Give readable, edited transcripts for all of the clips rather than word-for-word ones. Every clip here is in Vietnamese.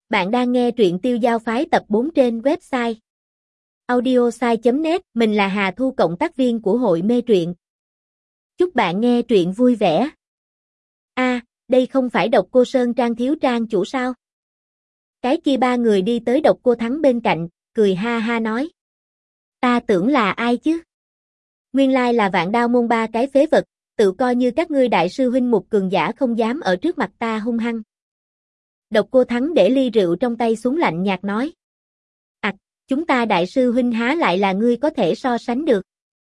Bạn đang nghe truyện Tiêu Giao Phái tập 4 trên website audiosai.net. Mình là Hà Thu, cộng tác viên của hội mê truyện. Chúc bạn nghe truyện vui vẻ. Đây không phải Độc Cô Sơn Trang thiếu trang chủ sao? Cái kia ba người đi tới Độc Cô Thắng bên cạnh, cười ha ha nói. Ta tưởng là ai chứ? Nguyên lai là Vạn Đao môn ba cái phế vật, tự coi như các ngươi đại sư huynh một cường giả không dám ở trước mặt ta hung hăng. Độc Cô Thắng để ly rượu trong tay xuống, lạnh nhạt nói. Chúng ta đại sư huynh há lại là ngươi có thể so sánh được.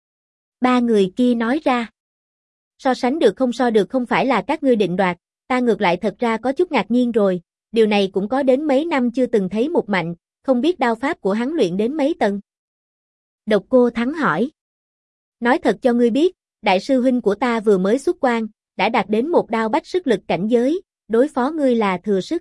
Ba người kia nói ra. So sánh được không so được không phải là các ngươi định đoạt, ta ngược lại thật ra có chút ngạc nhiên rồi, điều này cũng có đến mấy năm chưa từng thấy một mạnh, không biết đao pháp của hắn luyện đến mấy tầng. Độc Cô Thắng hỏi. Nói thật cho ngươi biết, đại sư huynh của ta vừa mới xuất quan, đã đạt đến một đao bách sức lực cảnh giới, đối phó ngươi là thừa sức.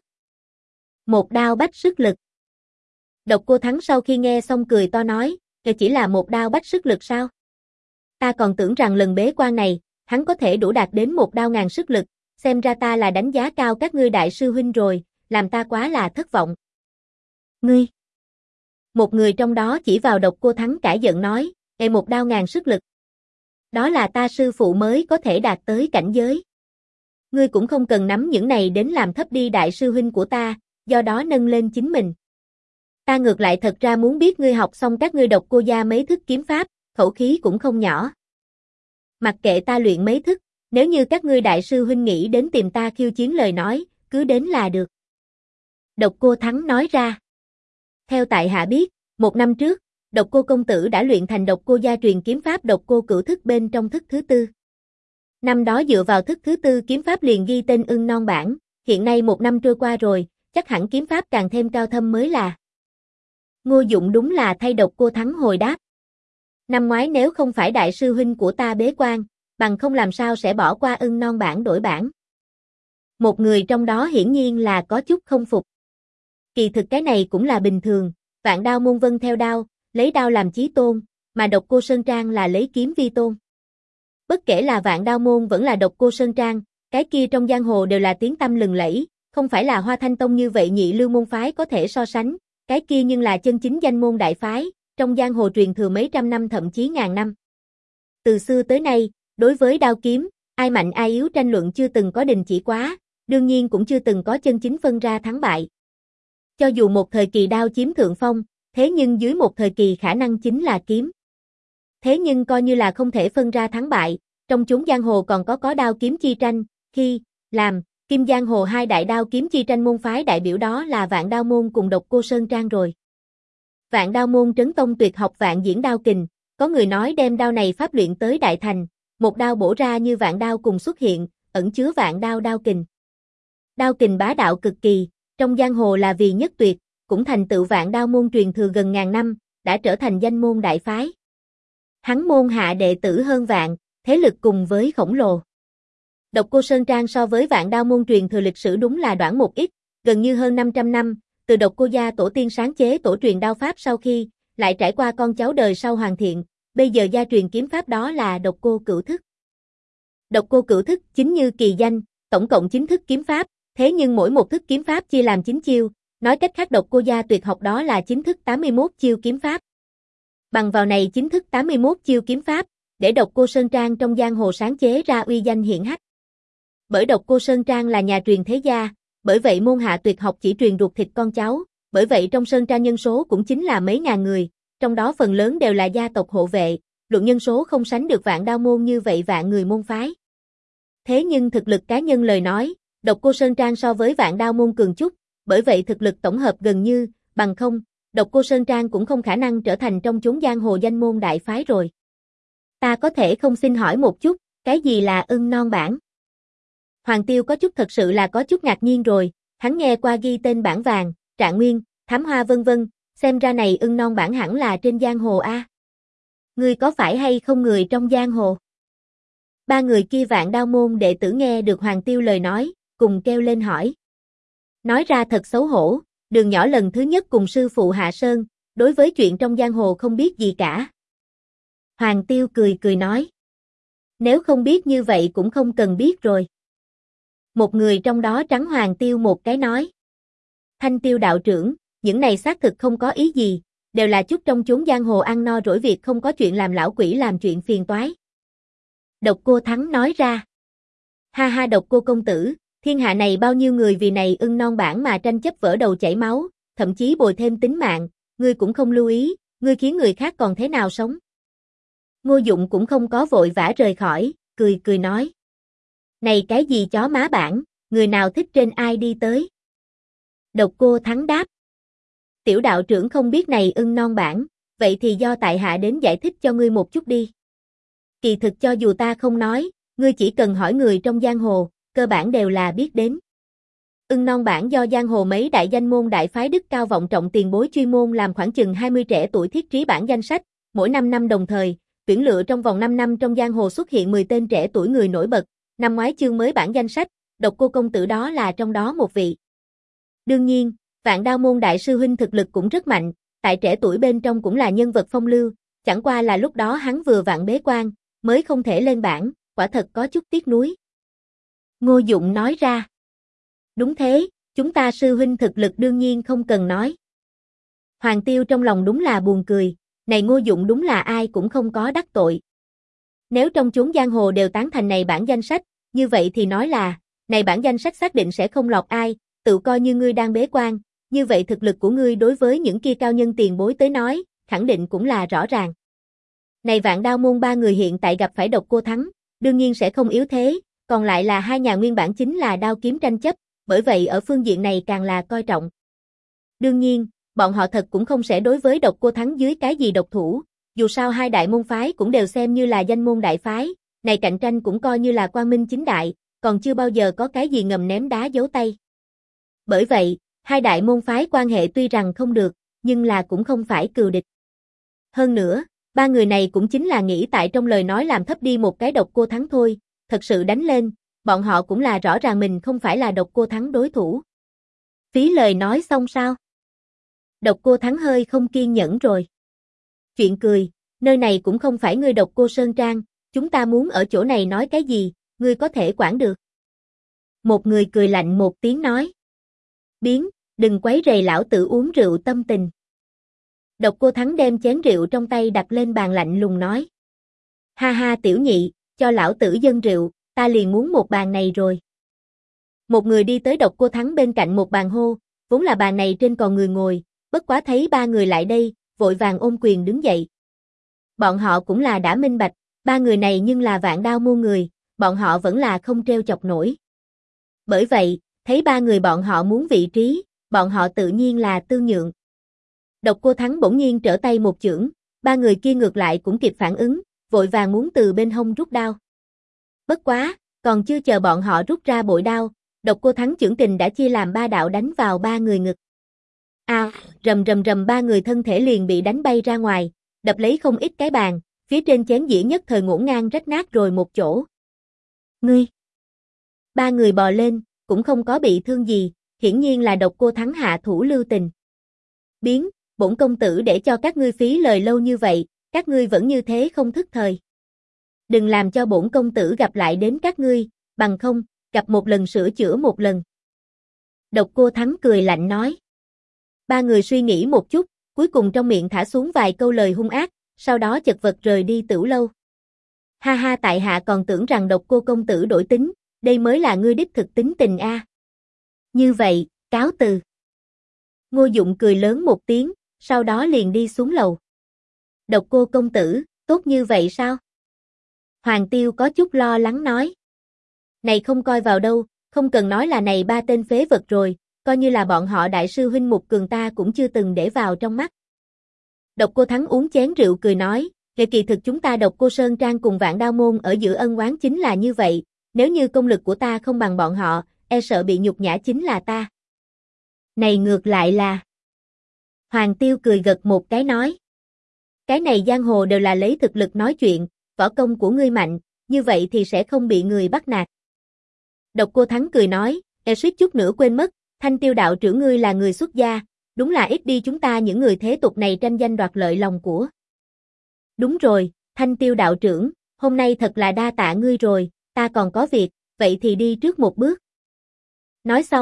Một đao bách sức lực. Độc Cô Thắng sau khi nghe xong cười to nói, chỉ là một đao bách sức lực sao? Ta còn tưởng rằng lần bế quan này, hắn có thể đủ đạt đến một đao ngàn sức lực, xem ra ta là đánh giá cao các ngươi đại sư huynh rồi, làm ta quá là thất vọng. Ngươi! Một người trong đó chỉ vào Độc Cô Thắng cãi giận nói, một đao ngàn sức lực. Đó là ta sư phụ mới có thể đạt tới cảnh giới. Ngươi cũng không cần nắm những này đến làm thấp đi đại sư huynh của ta, do đó nâng lên chính mình. Ta ngược lại thật ra muốn biết ngươi học xong các ngươi Độc Cô gia mấy thức kiếm pháp, khẩu khí cũng không nhỏ. Mặc kệ ta luyện mấy thức, nếu như các ngươi đại sư huynh nghĩ đến tìm ta khiêu chiến lời nói, cứ đến là được. Độc Cô Thắng nói ra. Theo tại hạ biết, 1 năm trước, Độc Cô công tử đã luyện thành Độc Cô gia truyền kiếm pháp Độc Cô Cửu thức bên trong thức thứ tư. Năm đó dựa vào thức thứ tư kiếm pháp liền ghi tên Ưng Non bảng, hiện nay 1 năm trôi qua rồi, chắc hẳn kiếm pháp càng thêm cao thâm mới là. Ngô Dụng đúng là thay Độc Cô Thắng hồi đáp. Năm ngoái nếu không phải đại sư huynh của ta bế quan, bằng không làm sao sẽ bỏ qua Ưng Non bảng đổi bảng. Một người trong đó hiển nhiên là có chút không phục. Kỳ thực cái này cũng là bình thường, Vạn Đao môn vân theo đao, lấy đao làm chí tôn, mà Độc Cô Sơn Trang là lấy kiếm vi tôn. Bất kể là Vạn Đao môn vẫn là Độc Cô Sơn Trang, cái kia trong giang hồ đều là tiếng tăm lừng lẫy, không phải là Hoa Thanh Tông như vậy nhị lưu môn phái có thể so sánh, cái kia nhưng là chân chính danh môn đại phái, trong giang hồ truyền thừa mấy trăm năm thậm chí ngàn năm. Từ xưa tới nay, đối với đao kiếm, ai mạnh ai yếu tranh luận chưa từng có đình chỉ quá, đương nhiên cũng chưa từng có chân chính phân ra thắng bại. Cho dù một thời kỳ đao chiếm thượng phong, thế nhưng dưới một thời kỳ khả năng chính là kiếm. Thế nhưng coi như là không thể phân ra thắng bại, trong chốn giang hồ còn có đao kiếm chi tranh, khi, làm, Kim Giang Hồ hai đại đao kiếm chi tranh môn phái đại biểu đó là Vạn Đao môn cùng Độc Cô Sơn Trang rồi. Vạn Đao môn trấn tông tuyệt học Vạn Diễn Đao Kình, có người nói đem đao này pháp luyện tới đại thành, một đao bổ ra như vạn đao cùng xuất hiện, ẩn chứa vạn đao đao kình. Đao kình bá đạo cực kỳ, trong giang hồ là vì nhất tuyệt, cũng thành tựu Vạn Đao môn truyền thừa gần ngàn năm, đã trở thành danh môn đại phái. Hắn môn hạ đệ tử hơn vạn, thế lực cùng với khổng lồ. Độc Cô Sơn Trang so với Vạn Đao môn truyền thừa lịch sử đúng là đoạn một ít, gần như hơn 500 năm, từ Độc Cô gia tổ tiên sáng chế tổ truyền đao pháp sau khi, lại trải qua con cháu đời sau hoàn thiện, bây giờ gia truyền kiếm pháp đó là Độc Cô Cửu thức. Độc Cô Cửu thức chính như kỳ danh, tổng cộng 9 thức kiếm pháp, thế nhưng mỗi một thức kiếm pháp chia làm 9 chiêu, nói cách khác Độc Cô gia tuyệt học đó là 9 thức 81 chiêu kiếm pháp. Bằng vào này 9 thức 81 chiêu kiếm pháp, để Độc Cô Sơn Trang trong giang hồ sáng chế ra uy danh hiển hách. Bởi Độc Cô Sơn Trang là nhà truyền thế gia, bởi vậy môn hạ tuyệt học chỉ truyền ruột thịt con cháu, bởi vậy trong Sơn Trang nhân số cũng chính là mấy ngàn người, trong đó phần lớn đều là gia tộc hộ vệ, luận nhân số không sánh được Vạn Đao môn như vậy vạn người môn phái. Thế nhưng thực lực cá nhân lời nói, Độc Cô Sơn Trang so với Vạn Đao môn cường chút, bởi vậy thực lực tổng hợp gần như, bằng không, Độc Cô Sơn Trang cũng không khả năng trở thành trong chốn giang hồ danh môn đại phái rồi. Ta có thể không xin hỏi một chút, cái gì là Ưng Non bảng? Hoàng Tiêu có chút thật sự là có chút ngạc nhiên rồi, hắn nghe qua ghi tên bảng vàng, trạng nguyên, thám hoa vân vân, xem ra này Ưng Non bảng hẳn là trên giang hồ a. Ngươi có phải hay không người trong giang hồ? Ba người kia Vạn Đao môn đệ tử nghe được Hoàng Tiêu lời nói, cùng kêu lên hỏi. Nói ra thật xấu hổ, Đường nhỏ lần thứ nhất cùng sư phụ hạ sơn, đối với chuyện trong giang hồ không biết gì cả. Hoàng Tiêu cười cười nói. Nếu không biết như vậy cũng không cần biết rồi. Một người trong đó trắng Hoàng Tiêu một cái nói. Thanh Tiêu đạo trưởng, những này xác thực không có ý gì, đều là chút trong chốn giang hồ ăn no rỗi việc không có chuyện làm lão quỷ làm chuyện phiền toái. Độc Cô Thắng nói ra. Ha ha Độc Cô công tử, thiên hạ này bao nhiêu người vì này ưng non bản mà tranh chấp vỡ đầu chảy máu, thậm chí bồi thêm tính mạng, ngươi cũng không lưu ý, ngươi khiến người khác còn thế nào sống. Ngô Dụng cũng không có vội vã rời khỏi, cười cười nói. Này cái gì chó má bản, người nào thích trên ai đi tới. Độc Cô Thắng đáp. Tiểu đạo trưởng không biết này ưng non bản, vậy thì do tại hạ đến giải thích cho ngươi một chút đi. Kỳ thực cho dù ta không nói, ngươi chỉ cần hỏi người trong giang hồ, cơ bản đều là biết đến. Ưng non bản do giang hồ mấy đại danh môn đại phái đức cao vọng trọng tiền bối chuyên môn làm khoảng chừng 20 trẻ tuổi thiết trí bản danh sách, mỗi 5 năm đồng thời, tuyển lựa trong vòng 5 năm trong giang hồ xuất hiện 10 tên trẻ tuổi người nổi bật, năm ngoái chương mới bản danh sách, Độc Cô công tử đó là trong đó một vị. Đương nhiên, Vạn Đao môn đại sư huynh thực lực cũng rất mạnh, tại trẻ tuổi bên trong cũng là nhân vật phong lưu, chẳng qua là lúc đó hắn vừa vặn bế quan, mới không thể lên bảng, quả thật có chút tiếc nuối. Ngô Dụng nói ra. Đúng thế, chúng ta sư huynh thực lực đương nhiên không cần nói. Hoàng Tiêu trong lòng đúng là buồn cười, này Ngô Dụng đúng là ai cũng không có đắc tội. Nếu trong chốn giang hồ đều tán thành này bản danh sách, như vậy thì nói là, này bản danh sách xác định sẽ không lọt ai, tự coi như ngươi đang bế quan, như vậy thực lực của ngươi đối với những kia cao nhân tiền bối tới nói, khẳng định cũng là rõ ràng. Này Vạn Đao môn 3 người hiện tại gặp phải Độc Cô Thắng, đương nhiên sẽ không yếu thế, còn lại là 2 nhà nguyên bản chính là đao kiếm tranh chấp, bởi vậy ở phương diện này càng là coi trọng. Đương nhiên, bọn họ thật cũng không sẽ đối với Độc Cô Thắng dưới cái gì độc thủ, dù sao 2 đại môn phái cũng đều xem như là danh môn đại phái, này cạnh tranh cũng coi như là quang minh chính đại, còn chưa bao giờ có cái gì ngầm ném đá giấu tay. Bởi vậy, 2 đại môn phái quan hệ tuy rằng không được, nhưng là cũng không phải cừu địch. Hơn nữa, 3 người này cũng chính là nghĩ tại trong lời nói làm thấp đi một cái Độc Cô Thắng thôi, thật sự đánh lên, bọn họ cũng là rõ ràng mình không phải là Độc Cô Thắng đối thủ. Phí lời nói xong sao? Độc Cô Thắng hơi không kiên nhẫn rồi. Chuyện cười, nơi này cũng không phải ngươi Độc Cô Sơn Trang, chúng ta muốn ở chỗ này nói cái gì, ngươi có thể quản được. Một người cười lạnh một tiếng nói. Biến, đừng quấy rầy lão tử uống rượu tâm tình. Độc Cô Thắng đem chén rượu trong tay đặt lên bàn lạnh lùng nói. Ha ha tiểu nhị, cho lão tử dâng rượu, ta liền muốn một bàn này rồi. Một người đi tới Độc Cô Thắng bên cạnh một bàn hô, vốn là bàn này trên còn người ngồi, bất quá thấy 3 người lại đây, vội vàng ôm quyền đứng dậy. Bọn họ cũng là đã minh bạch, 3 người này nhưng là Vạn Đao môn người, bọn họ vẫn là không treo chọc nổi. Bởi vậy, thấy 3 người bọn họ muốn vị trí, bọn họ tự nhiên là tương nhượng. Độc Cô Thắng bỗng nhiên trở tay một chưởng, 3 người kia ngược lại cũng kịp phản ứng, vội vàng muốn từ bên hông rút đao. Bất quá, còn chưa chờ bọn họ rút ra bội đao, Độc Cô Thắng chưởng kình đã chia làm 3 đạo đánh vào 3 người ngực. Rầm rầm rầm 3 người thân thể liền bị đánh bay ra ngoài, đập lấy không ít cái bàn, phía trên chén dĩa nhất thời ngổn ngang rách nát rồi một chỗ. Ngươi! 3 người bò lên, cũng không có bị thương gì, hiển nhiên là Độc Cô Thắng hạ thủ lưu tình. Biến, bổn công tử để cho các ngươi phí lời lâu như vậy, các ngươi vẫn như thế không thức thời. Đừng làm cho bổn công tử gặp lại đến các ngươi, bằng không, gặp một lần sửa chữa một lần. Độc Cô Thắng cười lạnh nói. 3 người suy nghĩ một chút, cuối cùng trong miệng thả xuống vài câu lời hung ác, sau đó chật vật rời đi tửu lâu. Ha ha tại hạ còn tưởng rằng Độc Cô công tử đổi tính, đây mới là ngươi đích thực tính tình a. Như vậy, cáo từ. Ngô Dụng cười lớn một tiếng, sau đó liền đi xuống lầu. Độc Cô công tử, tốt như vậy sao? Hoàng Tiêu có chút lo lắng nói. Này không coi vào đâu, không cần nói là này 3 tên phế vật rồi, coi như là bọn họ đại sư huynh Mục Cường ta cũng chưa từng để vào trong mắt. Độc Cô Thắng uống chén rượu cười nói, kỳ thực chúng ta Độc Cô Sơn Trang cùng Vạn Đao môn ở giữa ân oán chính là như vậy, nếu như công lực của ta không bằng bọn họ, e sợ bị nhục nhã chính là ta. Này ngược lại là... Hoàng Tiêu cười gật một cái nói. Cái này giang hồ đều là lấy thực lực nói chuyện, võ công của ngươi mạnh, như vậy thì sẽ không bị người bắt nạt. Độc Cô Thắng cười nói, suýt chút nữa quên mất, Thanh Tiêu đạo trưởng ngươi là người xuất gia, đúng là ít đi chúng ta những người thế tục này tranh danh đoạt lợi lòng của. Đúng rồi, Thanh Tiêu đạo trưởng, hôm nay thật là đa tạ ngươi rồi, ta còn có việc, vậy thì đi trước một bước. Nói xong,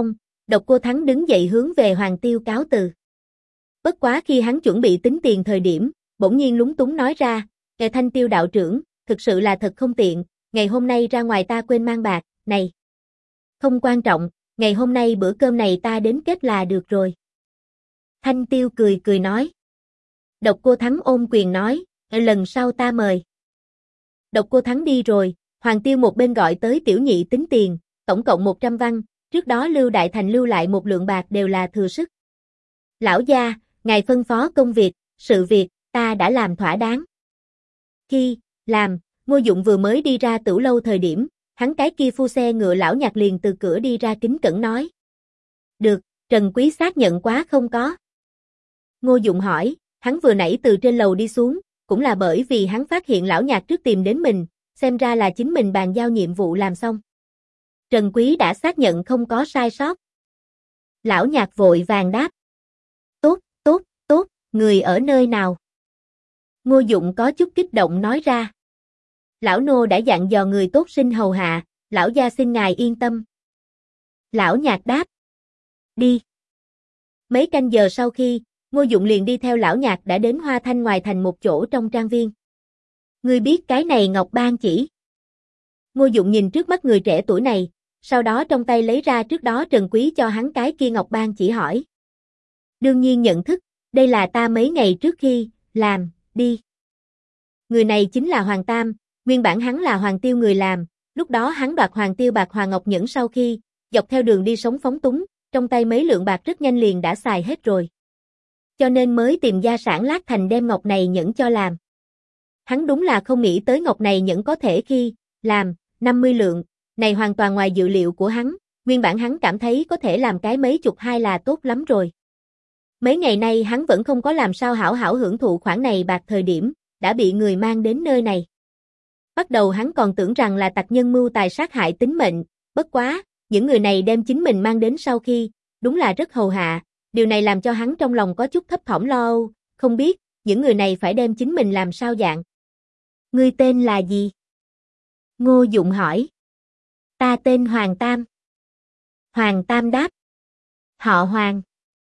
Độc Cô Thắng đứng dậy hướng về Hoàng Tiêu cáo từ. Bất quá khi hắn chuẩn bị tính tiền thời điểm, bỗng nhiên lúng túng nói ra, Thanh Tiêu đạo trưởng, thực sự là thật không tiện, ngày hôm nay ra ngoài ta quên mang bạc, này. Không quan trọng, ngày hôm nay bữa cơm này ta đến kết là được rồi. Thanh Tiêu cười cười nói. Độc Cô Thắng ôm quyền nói, lần sau ta mời. Độc Cô Thắng đi rồi, Hoàng Tiêu một bên gọi tới tiểu nhị tính tiền, tổng cộng 100 văn, trước đó Lưu Đại Thành lưu lại một lượng bạc đều là thừa sức. Lão gia, ngài phân phó công việc, sự việc, ta đã làm thỏa đáng. Khi, làm, Ngô Dụng vừa mới đi ra Tửu lâu thời điểm, hắn cái kia phu xe ngựa lão nhạc liền từ cửa đi ra kính cẩn nói. Được, Trần Quý xác nhận quá không có. Ngô Dụng hỏi, hắn vừa nãy từ trên lầu đi xuống, cũng là bởi vì hắn phát hiện lão nhạc trước tìm đến mình, xem ra là chính mình bàn giao nhiệm vụ làm xong. Trần Quý đã xác nhận không có sai sót. Lão nhạc vội vàng đáp. Tốt, tốt, tốt, người ở nơi nào? Ngô Dụng có chút kích động nói ra. Lão nô đã dặn dò người tốt sinh hầu hạ, lão gia xin ngài yên tâm. Lão nhạc đáp. Đi. Mấy canh giờ sau khi, Ngô Dụng liền đi theo lão nhạc đã đến Hoa Thanh ngoài thành một chỗ trong trang viên. Ngươi biết cái này Ngọc Ban chỉ? Ngô Dụng nhìn trước mắt người trẻ tuổi này, sau đó trong tay lấy ra trước đó Trần Quý cho hắn cái kia Ngọc Ban chỉ hỏi. Đương nhiên nhận thức, đây là ta mấy ngày trước khi, làm, đi. Người này chính là Hoàng Tam, nguyên bản hắn là Hoàng Tiêu người làm, lúc đó hắn đoạt Hoàng Tiêu bạc Hoàng Ngọc Nhẫn sau khi, dọc theo đường đi sống phóng túng, trong tay mấy lượng bạc rất nhanh liền đã xài hết rồi. Cho nên mới tìm gia sản Lát Thành đem ngọc này nhẫn cho làm. Hắn đúng là không nghĩ tới ngọc này nhẫn có thể khi, làm, 50 lượng, này hoàn toàn ngoài dự liệu của hắn, nguyên bản hắn cảm thấy có thể làm cái mấy chục hai là tốt lắm rồi. Mấy ngày nay hắn vẫn không có làm sao hảo hảo hưởng thụ khoản này bạc thời điểm, đã bị người mang đến nơi này. Bắt đầu hắn còn tưởng rằng là tặc nhân mưu tài sát hại tính mệnh, bất quá, những người này đem chính mình mang đến sau khi, đúng là rất hầu hạ, điều này làm cho hắn trong lòng có chút thấp thỏm lo âu, không biết, những người này phải đem chính mình làm sao dạng. Ngươi tên là gì? Ngô Dụng hỏi. Ta tên Hoàng Tam. Hoàng Tam đáp. Họ Hoàng.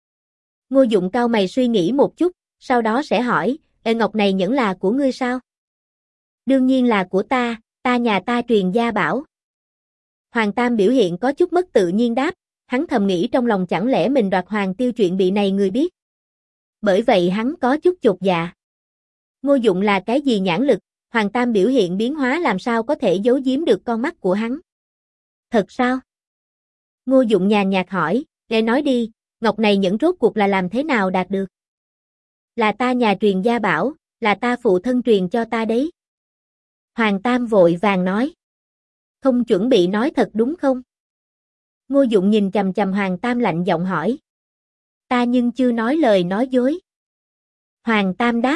Ngô Dụng cau mày suy nghĩ một chút, sau đó sẽ hỏi, ngọc này nhẫn là của ngươi sao? Đương nhiên là của ta nhà ta truyền gia bảo. Hoàng Tam biểu hiện có chút mất tự nhiên đáp, hắn thầm nghĩ trong lòng chẳng lẽ mình đoạt Hoàng Tiêu chuyện bị này người biết. Bởi vậy hắn có chút chột dạ. Ngô Dụng là cái gì nhãn lực, Hoàng Tam biểu hiện biến hóa làm sao có thể giấu giếm được con mắt của hắn. Thật sao? Ngô Dụng nhàn nhạt hỏi, nghe nói đi, ngọc này nhẫn rốt cuộc là làm thế nào đạt được? Là ta nhà truyền gia bảo, là ta phụ thân truyền cho ta đấy. Hoàng Tam vội vàng nói. Không chuẩn bị nói thật đúng không? Ngô Dụng nhìn chằm chằm Hoàng Tam lạnh giọng hỏi. Ta nhưng chưa nói lời nói dối. Hoàng Tam đáp.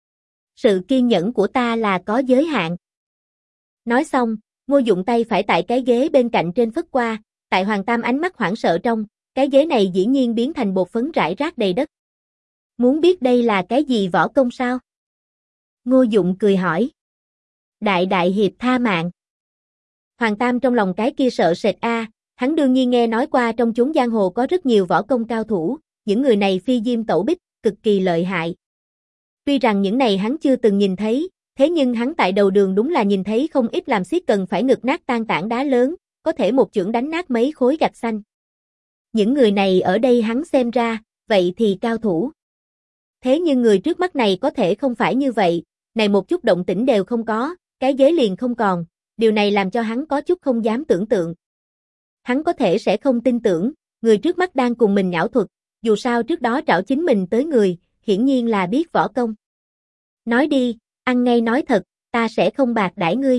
Sự kiên nhẫn của ta là có giới hạn. Nói xong, Ngô Dụng tay phải tại cái ghế bên cạnh trên phất qua, tại Hoàng Tam ánh mắt hoảng sợ trong, cái ghế này dĩ nhiên biến thành bột phấn rải rác đầy đất. Muốn biết đây là cái gì võ công sao? Ngô Dụng cười hỏi. Đại đại hiệp tha mạng. Hoàng Tam trong lòng cái kia sợ sệt hắn đương nhiên nghe nói qua trong chốn giang hồ có rất nhiều võ công cao thủ, những người này phi diêm tẩu bích, cực kỳ lợi hại. Tuy rằng những này hắn chưa từng nhìn thấy, thế nhưng hắn tại đầu đường đúng là nhìn thấy không ít làm xiết cần phải ngực nát tan tảng đá lớn, có thể một chưởng đánh nát mấy khối gạch xanh. Những người này ở đây hắn xem ra, vậy thì cao thủ. Thế nhưng người trước mắt này có thể không phải như vậy, này một chút động tĩnh đều không có, cái ghế liền không còn, điều này làm cho hắn có chút không dám tưởng tượng. Hắn có thể sẽ không tin tưởng, người trước mắt đang cùng mình nhão thuật, dù sao trước đó trảo chính mình tới người, hiển nhiên là biết võ công. Nói đi, ăn ngay nói thật, ta sẽ không bạc đãi ngươi.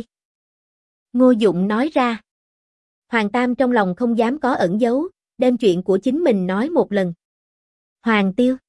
Ngô Dụng nói ra. Hoàng Tam trong lòng không dám có ẩn giấu, đem chuyện của chính mình nói một lần. Hoàng Tiêu.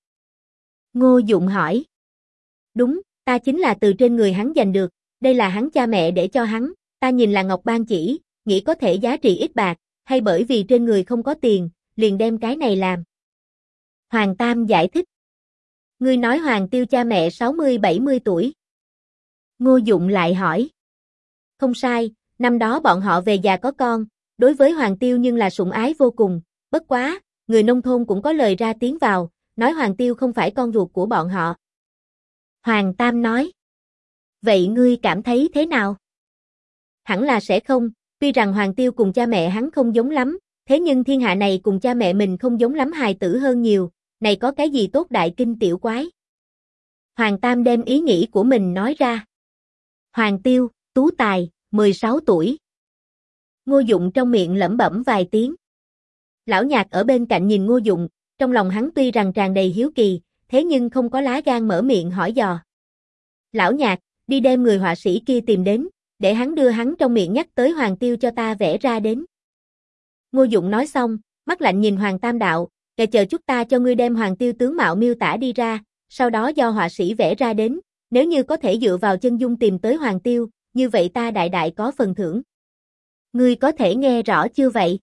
Ngô Dụng hỏi. Đúng, ta chính là từ trên người hắn giành được, đây là hắn cha mẹ để cho hắn, ta nhìn là ngọc ban chỉ, nghĩ có thể giá trị ít bạc, hay bởi vì trên người không có tiền, liền đem cái này làm. Hoàng Tam giải thích. Ngươi nói Hoàng Tiêu cha mẹ 60-70 tuổi. Ngô Dụng lại hỏi. Không sai, năm đó bọn họ về già có con, đối với Hoàng Tiêu nhưng là sủng ái vô cùng, bất quá, người nông thôn cũng có lời ra tiếng vào, nói Hoàng Tiêu không phải con ruột của bọn họ. Hoàng Tam nói. Vậy ngươi cảm thấy thế nào? Hẳn là sẽ không, tuy rằng Hoàng Tiêu cùng cha mẹ hắn không giống lắm, thế nhưng thiên hạ này cùng cha mẹ mình không giống lắm hài tử hơn nhiều, này có cái gì tốt đại kinh tiểu quái. Hoàng Tam đem ý nghĩ của mình nói ra. Hoàng Tiêu, tú tài, 16 tuổi. Ngô Dụng trong miệng lẩm bẩm vài tiếng. Lão Nhạc ở bên cạnh nhìn Ngô Dụng, trong lòng hắn tuy rằng tràn đầy hiếu kỳ, thế nhưng không có lá gan mở miệng hỏi dò. Lão Nhạc, đi đem người họa sĩ kia tìm đến, để hắn đưa hắn trong miệng nhắc tới Hoàng Tiêu cho ta vẽ ra đến. Ngô Dụng nói xong, mắt lạnh nhìn Hoàng Tam đạo, để chờ chút ta cho ngươi đem Hoàng Tiêu tướng mạo miêu tả đi ra, sau đó do họa sĩ vẽ ra đến, nếu như có thể dựa vào chân dung tìm tới Hoàng Tiêu, như vậy ta đại đại có phần thưởng. Ngươi có thể nghe rõ chưa vậy?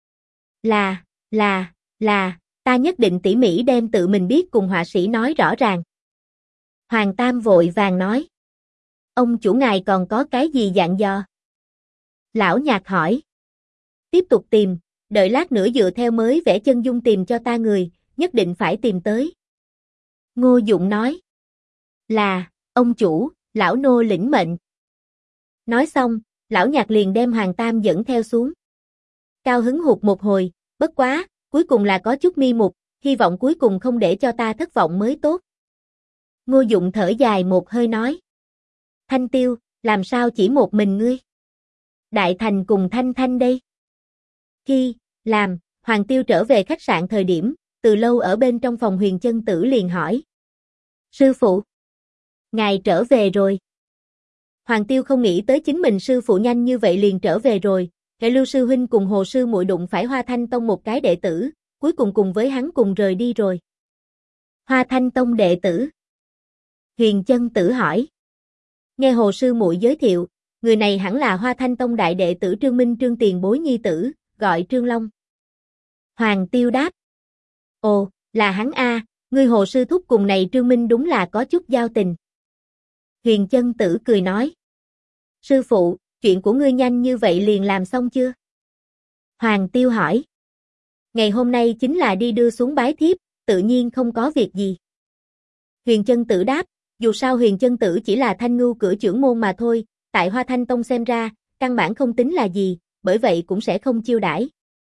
Là, ta nhất định tỉ mỉ đem tự mình biết cùng họa sĩ nói rõ ràng. Hoàng Tam vội vàng nói. Ông chủ ngài còn có cái gì dặn dò? Lão Nhạc hỏi. Tiếp tục tìm, đợi lát nữa dựa theo mới vẽ chân dung tìm cho ta người, nhất định phải tìm tới. Ngô Dụng nói. Là, ông chủ, lão nô lĩnh mệnh. Nói xong, Lão Nhạc liền đem Hoàng Tam dẫn theo xuống. Cao hứng hụt một hồi, bất quá, cuối cùng là có chút mi mục, hy vọng cuối cùng không để cho ta thất vọng mới tốt. Ngô Dụng thở dài một hơi nói. Thanh Tiêu, làm sao chỉ một mình ngươi? Đại Thành cùng Thanh Thanh đây. Khi, Hoàng Tiêu trở về khách sạn thời điểm, từ lâu ở bên trong phòng Huyền Chân Tử liền hỏi. Sư phụ, ngài trở về rồi. Hoàng Tiêu không nghĩ tới chính mình sư phụ nhanh như vậy liền trở về rồi, kẻ Lưu sư huynh cùng Hồ sư muội đụng phải Hoa Thanh Tông một cái đệ tử, cuối cùng cùng với hắn cùng rời đi rồi. Hoa Thanh Tông đệ tử? Huyền Chân Tử hỏi. Nghe Hồ sư muội giới thiệu, người này hẳn là Hoa Thanh Tông đại đệ tử Trương Minh Trương tiền bối nhi tử, gọi Trương Long. Hoàng Tiêu đáp. Ồ, là hắn a, ngươi Hồ sư thúc cùng này Trương Minh đúng là có chút giao tình. Huyền Chân Tử cười nói. Sư phụ, chuyện của ngươi nhanh như vậy liền làm xong chưa? Hoàng Tiêu hỏi. Ngày hôm nay chính là đi đưa xuống bái thiếp, tự nhiên không có việc gì. Huyền Chân Tử đáp, dù sao Huyền Chân Tử chỉ là Thanh Ngưu cửa trưởng môn mà thôi, tại Hoa Thanh Tông xem ra, căn bản không tính là gì, bởi vậy cũng sẽ không chiêu đãi.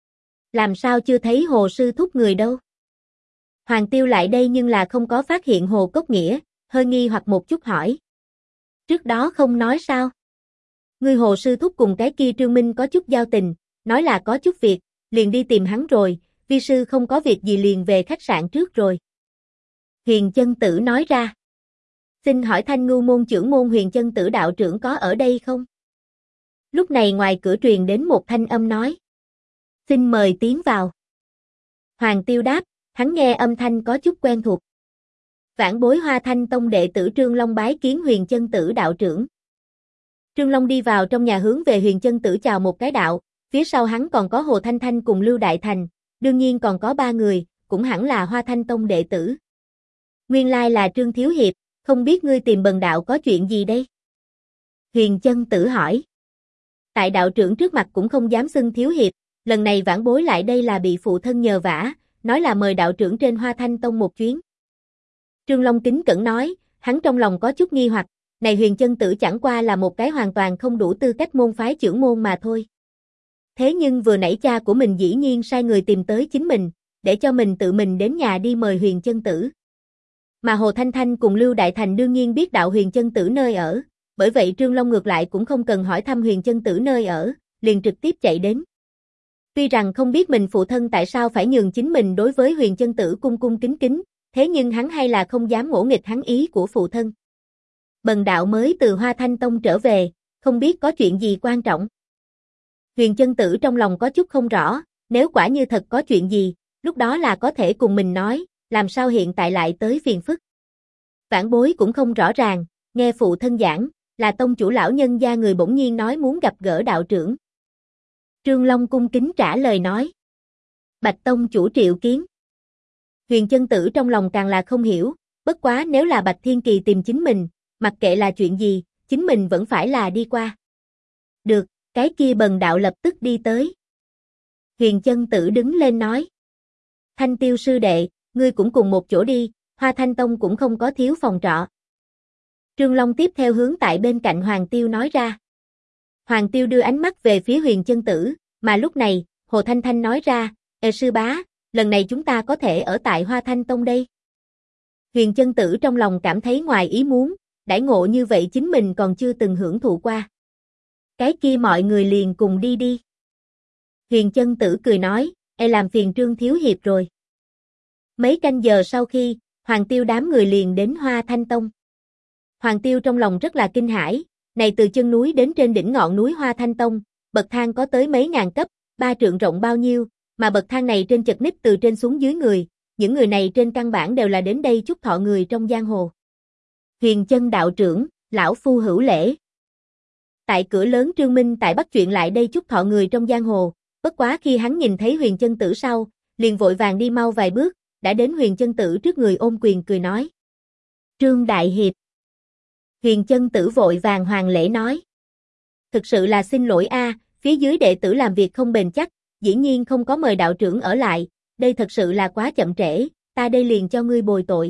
Làm sao chưa thấy Hồ sư thúc người đâu? Hoàng Tiêu lại đây nhưng là không có phát hiện Hồ Cốc Nghĩa, hơi nghi hoặc một chút hỏi. Trước đó không nói sao? Ngươi Hồ sư thúc cùng cái kia Trương Minh có chút giao tình, nói là có chút việc, liền đi tìm hắn rồi, vi sư không có việc gì liền về khách sạn trước rồi. Huyền Chân Tử nói ra. Xin hỏi Thanh Ngưu môn trưởng môn Huyền Chân Tử đạo trưởng có ở đây không? Lúc này ngoài cửa truyền đến một thanh âm nói. Xin mời tiến vào. Hoàng Tiêu đáp, hắn nghe âm thanh có chút quen thuộc. Vãn bối Hoa Thanh Tông đệ tử Trương Long bái kiến Huyền Chân Tử đạo trưởng. Trương Long đi vào trong nhà hướng về Huyền Chân Tử chào một cái đạo, phía sau hắn còn có Hồ Thanh Thanh cùng Lưu Đại Thành, đương nhiên còn có 3 người, cũng hẳn là Hoa Thanh Tông đệ tử. Nguyên lai là Trương Thiếu Hiệp, không biết ngươi tìm bần đạo có chuyện gì đây? Huyền Chân Tử hỏi. Tại đạo trưởng trước mặt cũng không dám xưng Thiếu Hiệp, lần này vãn bối lại đây là bị phụ thân nhờ vả, nói là mời đạo trưởng trên Hoa Thanh Tông một chuyến. Trương Long kính cẩn nói, hắn trong lòng có chút nghi hoặc, này Huyền Chân Tử chẳng qua là một cái hoàn toàn không đủ tư cách môn phái trưởng môn mà thôi. Thế nhưng vừa nãy cha của mình dĩ nhiên sai người tìm tới chính mình, để cho mình tự mình đến nhà đi mời Huyền Chân Tử. Mà Hồ Thanh Thanh cùng Lưu Đại Thành đương nhiên biết đạo Huyền Chân Tử nơi ở, bởi vậy Trương Long ngược lại cũng không cần hỏi thăm Huyền Chân Tử nơi ở, liền trực tiếp chạy đến. Tuy rằng không biết mình phụ thân tại sao phải nhường chính mình đối với Huyền Chân Tử cung cung kính kính, thế nhưng hắn hay là không dám ngỗ nghịch hắn ý của phụ thân. Bần đạo mới từ Hoa Thanh Tông trở về, không biết có chuyện gì quan trọng. Huyền Chân Tử trong lòng có chút không rõ, nếu quả như thật có chuyện gì, lúc đó là có thể cùng mình nói, làm sao hiện tại lại tới phiền phức. Vãn bối cũng không rõ ràng, nghe phụ thân giảng, là tông chủ lão nhân gia người bỗng nhiên nói muốn gặp gỡ đạo trưởng. Trương Long cung kính trả lời nói. Bạch tông chủ triệu kiến. Huyền Chân Tử trong lòng càng là không hiểu, bất quá nếu là Bạch Thiên Kỳ tìm chính mình, mặc kệ là chuyện gì, chính mình vẫn phải là đi qua. Được, cái kia bần đạo lập tức đi tới. Huyền Chân Tử đứng lên nói. Thanh Tiêu sư đệ, ngươi cũng cùng một chỗ đi, Hoa Thanh Tông cũng không có thiếu phòng trọ. Trương Long tiếp theo hướng tại bên cạnh Hoàng Tiêu nói ra. Hoàng Tiêu đưa ánh mắt về phía Huyền Chân Tử, mà lúc này, Hồ Thanh Thanh nói ra, sư bá, lần này chúng ta có thể ở tại Hoa Thanh Tông đây. Huyền Chân Tử trong lòng cảm thấy ngoài ý muốn, đãi ngộ như vậy chính mình còn chưa từng hưởng thụ qua. Cái kia mọi người liền cùng đi đi. Huyền Chân Tử cười nói, làm phiền Trương Thiếu Hiệp rồi. Mấy canh giờ sau khi, Hoàng Tiêu đám người liền đến Hoa Thanh Tông. Hoàng Tiêu trong lòng rất là kinh hãi, này từ chân núi đến trên đỉnh ngọn núi Hoa Thanh Tông, bậc thang có tới mấy ngàn cấp, 3 trượng rộng bao nhiêu, mà bậc thang này trên chật ních từ trên xuống dưới người, những người này trên căn bản đều là đến đây chúc thọ người trong giang hồ. Huyền Chân đạo trưởng, lão phu hữu lễ. Tại cửa lớn Trương Minh tại bắt chuyện lại đây chúc thọ người trong giang hồ, bất quá khi hắn nhìn thấy Huyền Chân Tử sau, liền vội vàng đi mau vài bước, đã đến Huyền Chân Tử trước người ôm quyền cười nói. Trương Đại Hiệp. Huyền Chân Tử vội vàng hoàng lễ nói. Thực sự là xin lỗi phía dưới đệ tử làm việc không bền chắc, dĩ nhiên không có mời đạo trưởng ở lại, đây thật sự là quá chậm trễ, ta đây liền cho ngươi bồi tội.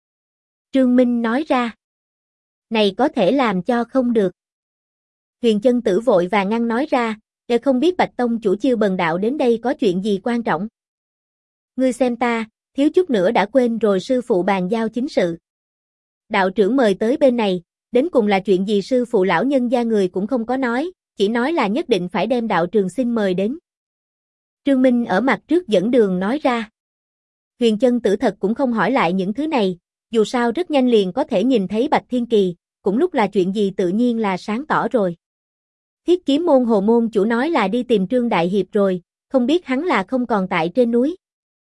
Trương Minh nói ra. Này có thể làm cho không được. Huyền Chân Tử vội vàng ngăn nói ra, không biết Bạch Tông chủ chiêu bần đạo đến đây có chuyện gì quan trọng. Ngươi xem ta, thiếu chút nữa đã quên rồi sư phụ bàn giao chính sự. Đạo trưởng mời tới bên này, đến cùng là chuyện gì sư phụ lão nhân gia người cũng không có nói, chỉ nói là nhất định phải đem đạo trường xin mời đến. Trương Minh ở mặt trước dẫn đường nói ra. Huyền Chân Tử thật cũng không hỏi lại những thứ này, dù sao rất nhanh liền có thể nhìn thấy Bạch Thiên Kỳ, cũng lúc là chuyện gì tự nhiên là sáng tỏ rồi. Thiết Kiếm môn Hồ môn chủ nói là đi tìm Trương Đại Hiệp rồi, không biết hắn là không còn tại trên núi.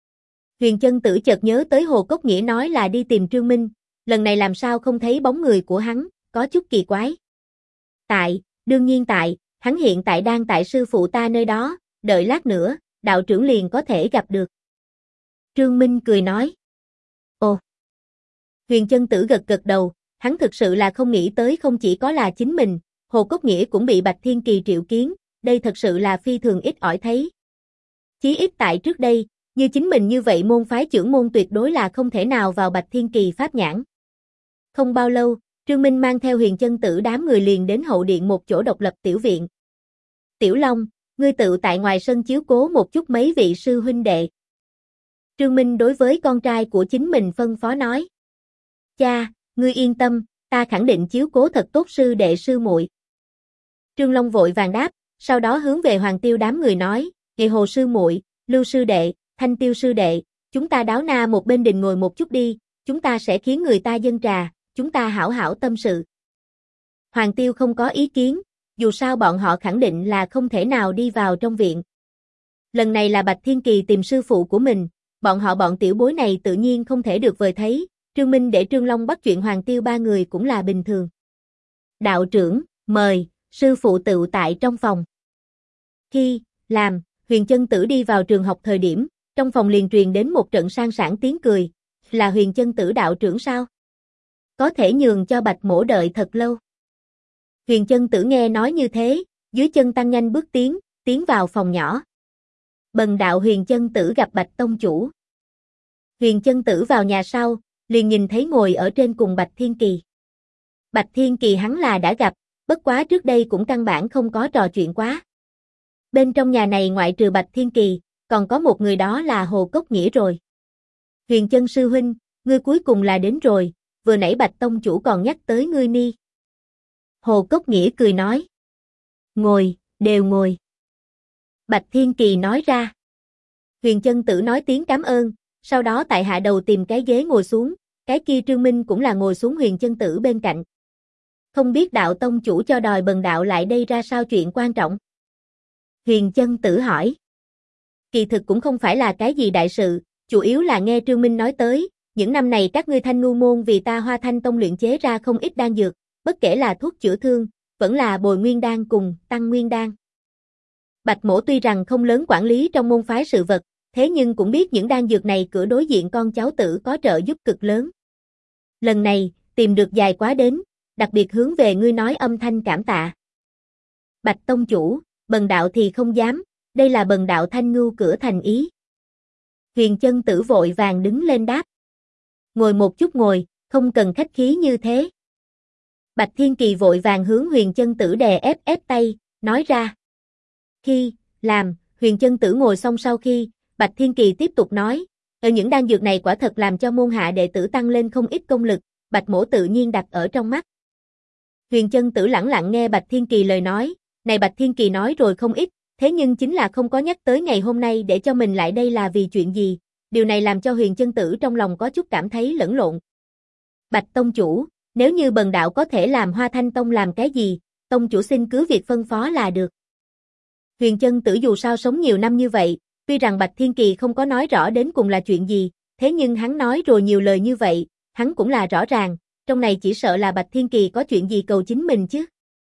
Huyền Chân Tử chợt nhớ tới Hồ Cốc Nghĩa nói là đi tìm Trương Minh, lần này làm sao không thấy bóng người của hắn, có chút kỳ quái. Tại, đương nhiên tại, hắn hiện tại đang tại sư phụ ta nơi đó, đợi lát nữa, đạo trưởng liền có thể gặp được. Trương Minh cười nói. Ồ. Huyền Chân Tử gật gật đầu, hắn thực sự là không nghĩ tới không chỉ có là chính mình, Hồ Cốc Nghĩa cũng bị Bạch Thiên Kỳ triệu kiến, đây thật sự là phi thường ít ỏi thấy. Chí ít tại trước đây, như chính mình như vậy môn phái trưởng môn tuyệt đối là không thể nào vào Bạch Thiên Kỳ pháp nhãn. Không bao lâu, Trương Minh mang theo Huyền Chân Tử đám người liền đến hậu điện một chỗ độc lập tiểu viện. Tiểu Long, ngươi tự tại ngoài sân chiếu cố một chút mấy vị sư huynh đệ. Trương Minh đối với con trai của chính mình phân phó nói. Cha, ngươi yên tâm, ta khẳng định chiếu cố thật tốt sư đệ sư muội. Trương Long vội vàng đáp, sau đó hướng về Hoàng Tiêu đám người nói, Nghệ Hồ sư muội, Lưu sư đệ, Thanh Tiêu sư đệ, chúng ta đáo na một bên đình ngồi một chút đi, chúng ta sẽ khiến người ta dâng trà, chúng ta hảo hảo tâm sự. Hoàng Tiêu không có ý kiến, dù sao bọn họ khẳng định là không thể nào đi vào trong viện. Lần này là Bạch Thiên Kỳ tìm sư phụ của mình, bọn tiểu bối này tự nhiên không thể được vời thấy, Trương Minh để Trương Long bắt chuyện Hoàng Tiêu ba người cũng là bình thường. Đạo trưởng, mời, sư phụ tự tại trong phòng. Khi, Huyền Chân Tử đi vào trường học thời điểm, trong phòng liền truyền đến một trận sang sảng tiếng cười, là Huyền Chân Tử đạo trưởng sao? Có thể nhường cho Bạch mỗ đợi thật lâu. Huyền Chân Tử nghe nói như thế, dưới chân tăng nhanh bước tiến vào phòng nhỏ. Bần đạo Huyền Chân Tử gặp Bạch tông chủ. Huyền Chân Tử vào nhà sau, liền nhìn thấy ngồi ở trên cùng Bạch Thiên Kỳ. Bạch Thiên Kỳ hắn là đã gặp, bất quá trước đây cũng căn bản không có trò chuyện quá. Bên trong nhà này ngoại trừ Bạch Thiên Kỳ, còn có một người đó là Hồ Cốc Nghĩa rồi. Huyền Chân sư huynh, ngươi cuối cùng là đến rồi, vừa nãy Bạch tông chủ còn nhắc tới ngươi ni. Hồ Cốc Nghĩa cười nói. Ngồi, đều ngồi. Bạch Thiên Kỳ nói ra. Huyền Chân Tử nói tiếng cảm ơn, sau đó tại hạ đầu tìm cái ghế ngồi xuống, cái kia Trương Minh cũng là ngồi xuống Huyền Chân Tử bên cạnh. Không biết đạo tông chủ cho đòi bần đạo lại đây ra sao chuyện quan trọng? Huyền Chân Tử hỏi. Kỳ thực cũng không phải là cái gì đại sự, chủ yếu là nghe Trương Minh nói tới, những năm này các ngươi Thanh Ngu môn vì ta Hoa Thanh Tông luyện chế ra không ít đan dược, bất kể là thuốc chữa thương, vẫn là bồi nguyên đan cùng tăng nguyên đan. Bạch mỗ tuy rằng không lớn quản lý trong môn phái sự vật, thế nhưng cũng biết những đan dược này cửa đối diện con cháu tử có trợ giúp cực lớn. Lần này, tìm được dài quá đến, đặc biệt hướng về ngươi nói âm thanh cảm tạ. Bạch tông chủ, bần đạo thì không dám, đây là bần đạo Thanh Ngưu cửa thành ý. Huyền Chân Tử vội vàng đứng lên đáp. Ngồi một chút ngồi, không cần khách khí như thế. Bạch Thiên Kỳ vội vàng hướng Huyền Chân Tử đè ép tay, nói ra. Huyền Chân Tử ngồi xong sau khi, Bạch Thiên Kỳ tiếp tục nói, ở những đan dược này quả thật làm cho môn hạ đệ tử tăng lên không ít công lực, Bạch mỗ tự nhiên đặt ở trong mắt. Huyền Chân Tử lẳng lặng nghe Bạch Thiên Kỳ lời nói, này Bạch Thiên Kỳ nói rồi không ít, thế nhưng chính là không có nhắc tới ngày hôm nay để cho mình lại đây là vì chuyện gì, điều này làm cho Huyền Chân Tử trong lòng có chút cảm thấy lẫn lộn. Bạch tông chủ, nếu như bần đạo có thể làm Hoa Thanh Tông làm cái gì, tông chủ xin cứ việc phân phó là được. Huyền Chân Tử dù sao sống nhiều năm như vậy, tuy rằng Bạch Thiên Kỳ không có nói rõ đến cùng là chuyện gì, thế nhưng hắn nói rồi nhiều lời như vậy, hắn cũng là rõ ràng, trong này chỉ sợ là Bạch Thiên Kỳ có chuyện gì cầu chính mình chứ.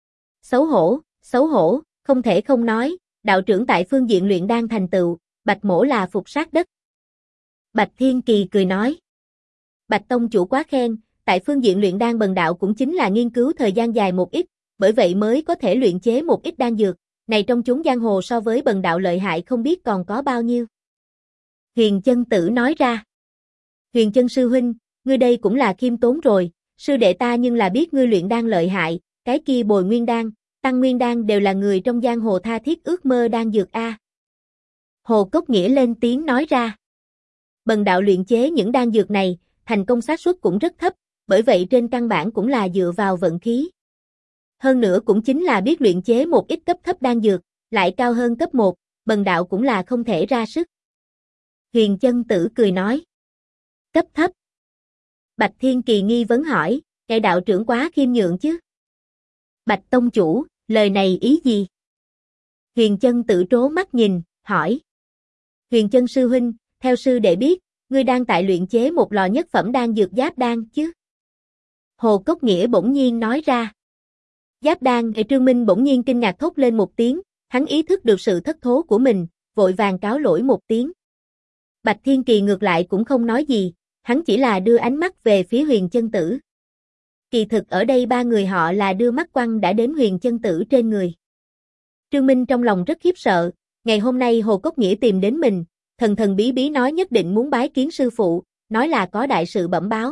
Xấu hổ, không thể không nói, đạo trưởng tại phương diện luyện đan thành tựu, Bạch mỗ là phục sát đất. Bạch Thiên Kỳ cười nói. Bạch tông chủ quá khen, tại phương diện luyện đan bần đạo cũng chính là nghiên cứu thời gian dài một ít, bởi vậy mới có thể luyện chế một ít đan dược, này trong chốn giang hồ so với bần đạo lợi hại không biết còn có bao nhiêu. Huyền Chân Tử nói ra. Huyền Chân sư huynh, ngươi đây cũng là khiêm tốn rồi, sư đệ ta nhưng là biết ngươi luyện đan lợi hại, cái kia Bồi Nguyên đan, Tăng Nguyên đan đều là người trong giang hồ tha thiết ước mơ đan dược a. Hồ Cốc Nghĩa lên tiếng nói ra. Bần đạo luyện chế những đan dược này, thành công xác suất cũng rất thấp, bởi vậy trên căn bản cũng là dựa vào vận khí. Hơn nữa cũng chính là biết luyện chế một ít cấp thấp đan dược, lại cao hơn cấp 1, bần đạo cũng là không thể ra sức. Huyền Chân Tử cười nói. Cấp thấp. Bạch Thiên Kỳ nghi vấn hỏi, cái đạo trưởng quá khiêm nhượng chứ. Bạch tông chủ, lời này ý gì? Huyền Chân Tử trố mắt nhìn, hỏi. Huyền Chân sư huynh, theo sư đệ biết, ngươi đang tại luyện chế một lò nhất phẩm đan dược giáp đan chứ? Hồ Cốc Nghĩa bỗng nhiên nói ra. Giáp đan, Trương Minh bỗng nhiên kinh ngạc thốt lên một tiếng, hắn ý thức được sự thất thố của mình, vội vàng cáo lỗi một tiếng. Bạch Thiên Kỳ ngược lại cũng không nói gì, hắn chỉ là đưa ánh mắt về phía Huyền Chân Tử. Kỳ thực ở đây ba người họ là đưa mắt quăng đã đến Huyền Chân Tử trên người. Trương Minh trong lòng rất khiếp sợ, ngày hôm nay Hồ Cốc Nghĩa tìm đến mình, thần thần bí bí nói nhất định muốn bái kiến sư phụ, nói là có đại sự bẩm báo.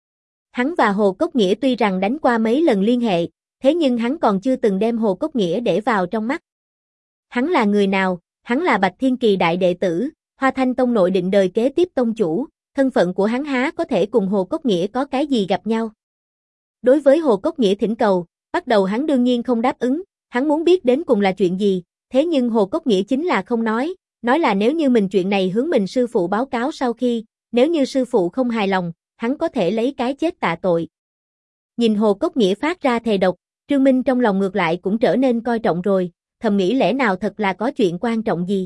Hắn và Hồ Cốc Nghĩa tuy rằng đánh qua mấy lần liên hệ, thế nhưng hắn còn chưa từng đem Hồ Cốc Nghĩa để vào trong mắt. Hắn là người nào? Hắn là Bạch Thiên Kỳ đại đệ tử, Hoa Thanh Tông nội định đời kế tiếp tông chủ, thân phận của hắn há có thể cùng Hồ Cốc Nghĩa có cái gì gặp nhau. Đối với Hồ Cốc Nghĩa thỉnh cầu, bắt đầu hắn đương nhiên không đáp ứng, hắn muốn biết đến cùng là chuyện gì, thế nhưng Hồ Cốc Nghĩa chính là không nói là nếu như mình chuyện này hướng mình sư phụ báo cáo sau khi, nếu như sư phụ không hài lòng, hắn có thể lấy cái chết tạ tội. Nhìn Hồ Cốc Nghĩa phát ra thề độc, Trương Minh trong lòng ngược lại cũng trở nên coi trọng rồi, thầm nghĩ lẽ nào thật là có chuyện quan trọng gì.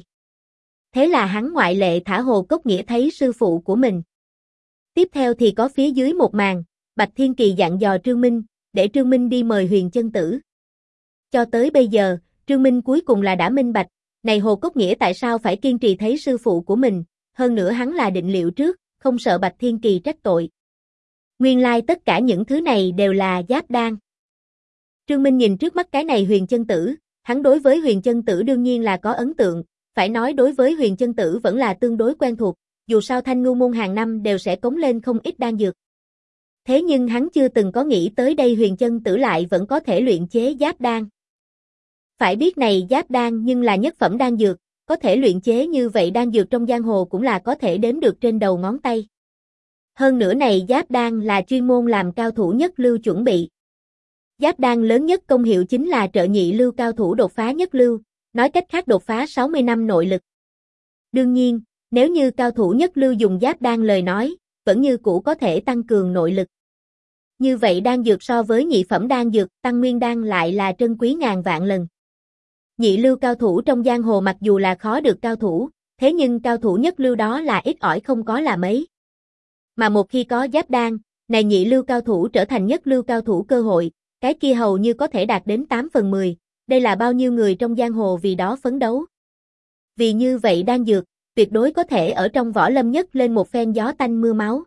Thế là hắn ngoại lệ thả Hồ Cốc Nghĩa thấy sư phụ của mình. Tiếp theo thì có phía dưới một màn, Bạch Thiên Kỳ dặn dò Trương Minh, để Trương Minh đi mời Huyền Chân Tử. Cho tới bây giờ, Trương Minh cuối cùng là đã minh bạch, này Hồ Cốc Nghĩa tại sao phải kiên trì thấy sư phụ của mình, hơn nữa hắn là định liệu trước, không sợ Bạch Thiên Kỳ trách tội. Nguyên lai tất cả những thứ này đều là giáp đan. Trương Minh nhìn trước mắt cái này Huyền Chân Tử, hắn đối với Huyền Chân Tử đương nhiên là có ấn tượng, phải nói đối với Huyền Chân Tử vẫn là tương đối quen thuộc, dù sao Thanh Ngưu môn hàng năm đều sẽ cống lên không ít đan dược. Thế nhưng hắn chưa từng có nghĩ tới đây Huyền Chân Tử lại vẫn có thể luyện chế giáp đan. Phải biết này giáp đan nhưng là nhất phẩm đan dược, có thể luyện chế như vậy đan dược trong giang hồ cũng là có thể đếm được trên đầu ngón tay. Hơn nữa này giáp đan là chuyên môn làm cao thủ nhất lưu chuẩn bị. Giáp đan lớn nhất công hiệu chính là trợ nhị lưu cao thủ đột phá nhất lưu, nói cách khác đột phá 60 năm nội lực. Đương nhiên, nếu như cao thủ nhất lưu dùng giáp đan lời nói, vẫn như cũ có thể tăng cường nội lực. Như vậy đan dược so với nhị phẩm đan dược, Tăng Nguyên đan lại là trân quý ngàn vạn lần. Nhị lưu cao thủ trong giang hồ mặc dù là khó được cao thủ, thế nhưng cao thủ nhất lưu đó là ít ỏi không có là mấy. Mà một khi có giáp đan, này nhị lưu cao thủ trở thành nhất lưu cao thủ cơ hội, cái kia hầu như có thể đạt đến 8 phần 10, đây là bao nhiêu người trong giang hồ vì đó phấn đấu. Vì như vậy đan dược, tuyệt đối có thể ở trong võ lâm nhất lên một phen gió tanh mưa máu.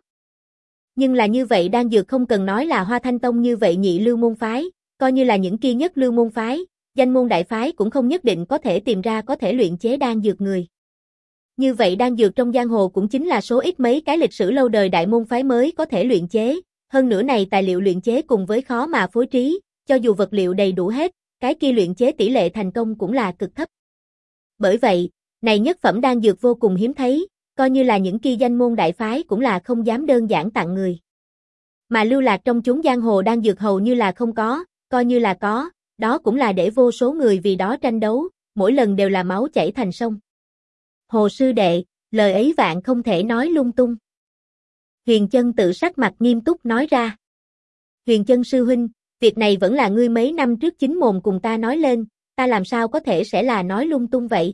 Nhưng là như vậy đan dược không cần nói là Hoa Thanh Tông như vậy nhị lưu môn phái, coi như là những kia nhất lưu môn phái, danh môn đại phái cũng không nhất định có thể tìm ra có thể luyện chế đan dược người. Như vậy đan dược trong giang hồ cũng chính là số ít mấy cái lịch sử lâu đời đại môn phái mới có thể luyện chế, hơn nữa này tài liệu luyện chế cùng với khó mà phối trí, cho dù vật liệu đầy đủ hết, cái kia luyện chế tỷ lệ thành công cũng là cực thấp. Bởi vậy, này nhất phẩm đan dược vô cùng hiếm thấy, coi như là những kia danh môn đại phái cũng là không dám đơn giản tặng người. Mà lưu lạc trong chốn giang hồ đan dược hầu như là không có, coi như là có, đó cũng là để vô số người vì đó tranh đấu, mỗi lần đều là máu chảy thành sông. Hồ sư đệ, lời ấy vạn không thể nói lung tung. Huyền Chân Tự sắc mặt nghiêm túc nói ra. Huyền Chân sư huynh, việc này vẫn là ngươi mấy năm trước chính mồm cùng ta nói lên, ta làm sao có thể sẽ là nói lung tung vậy?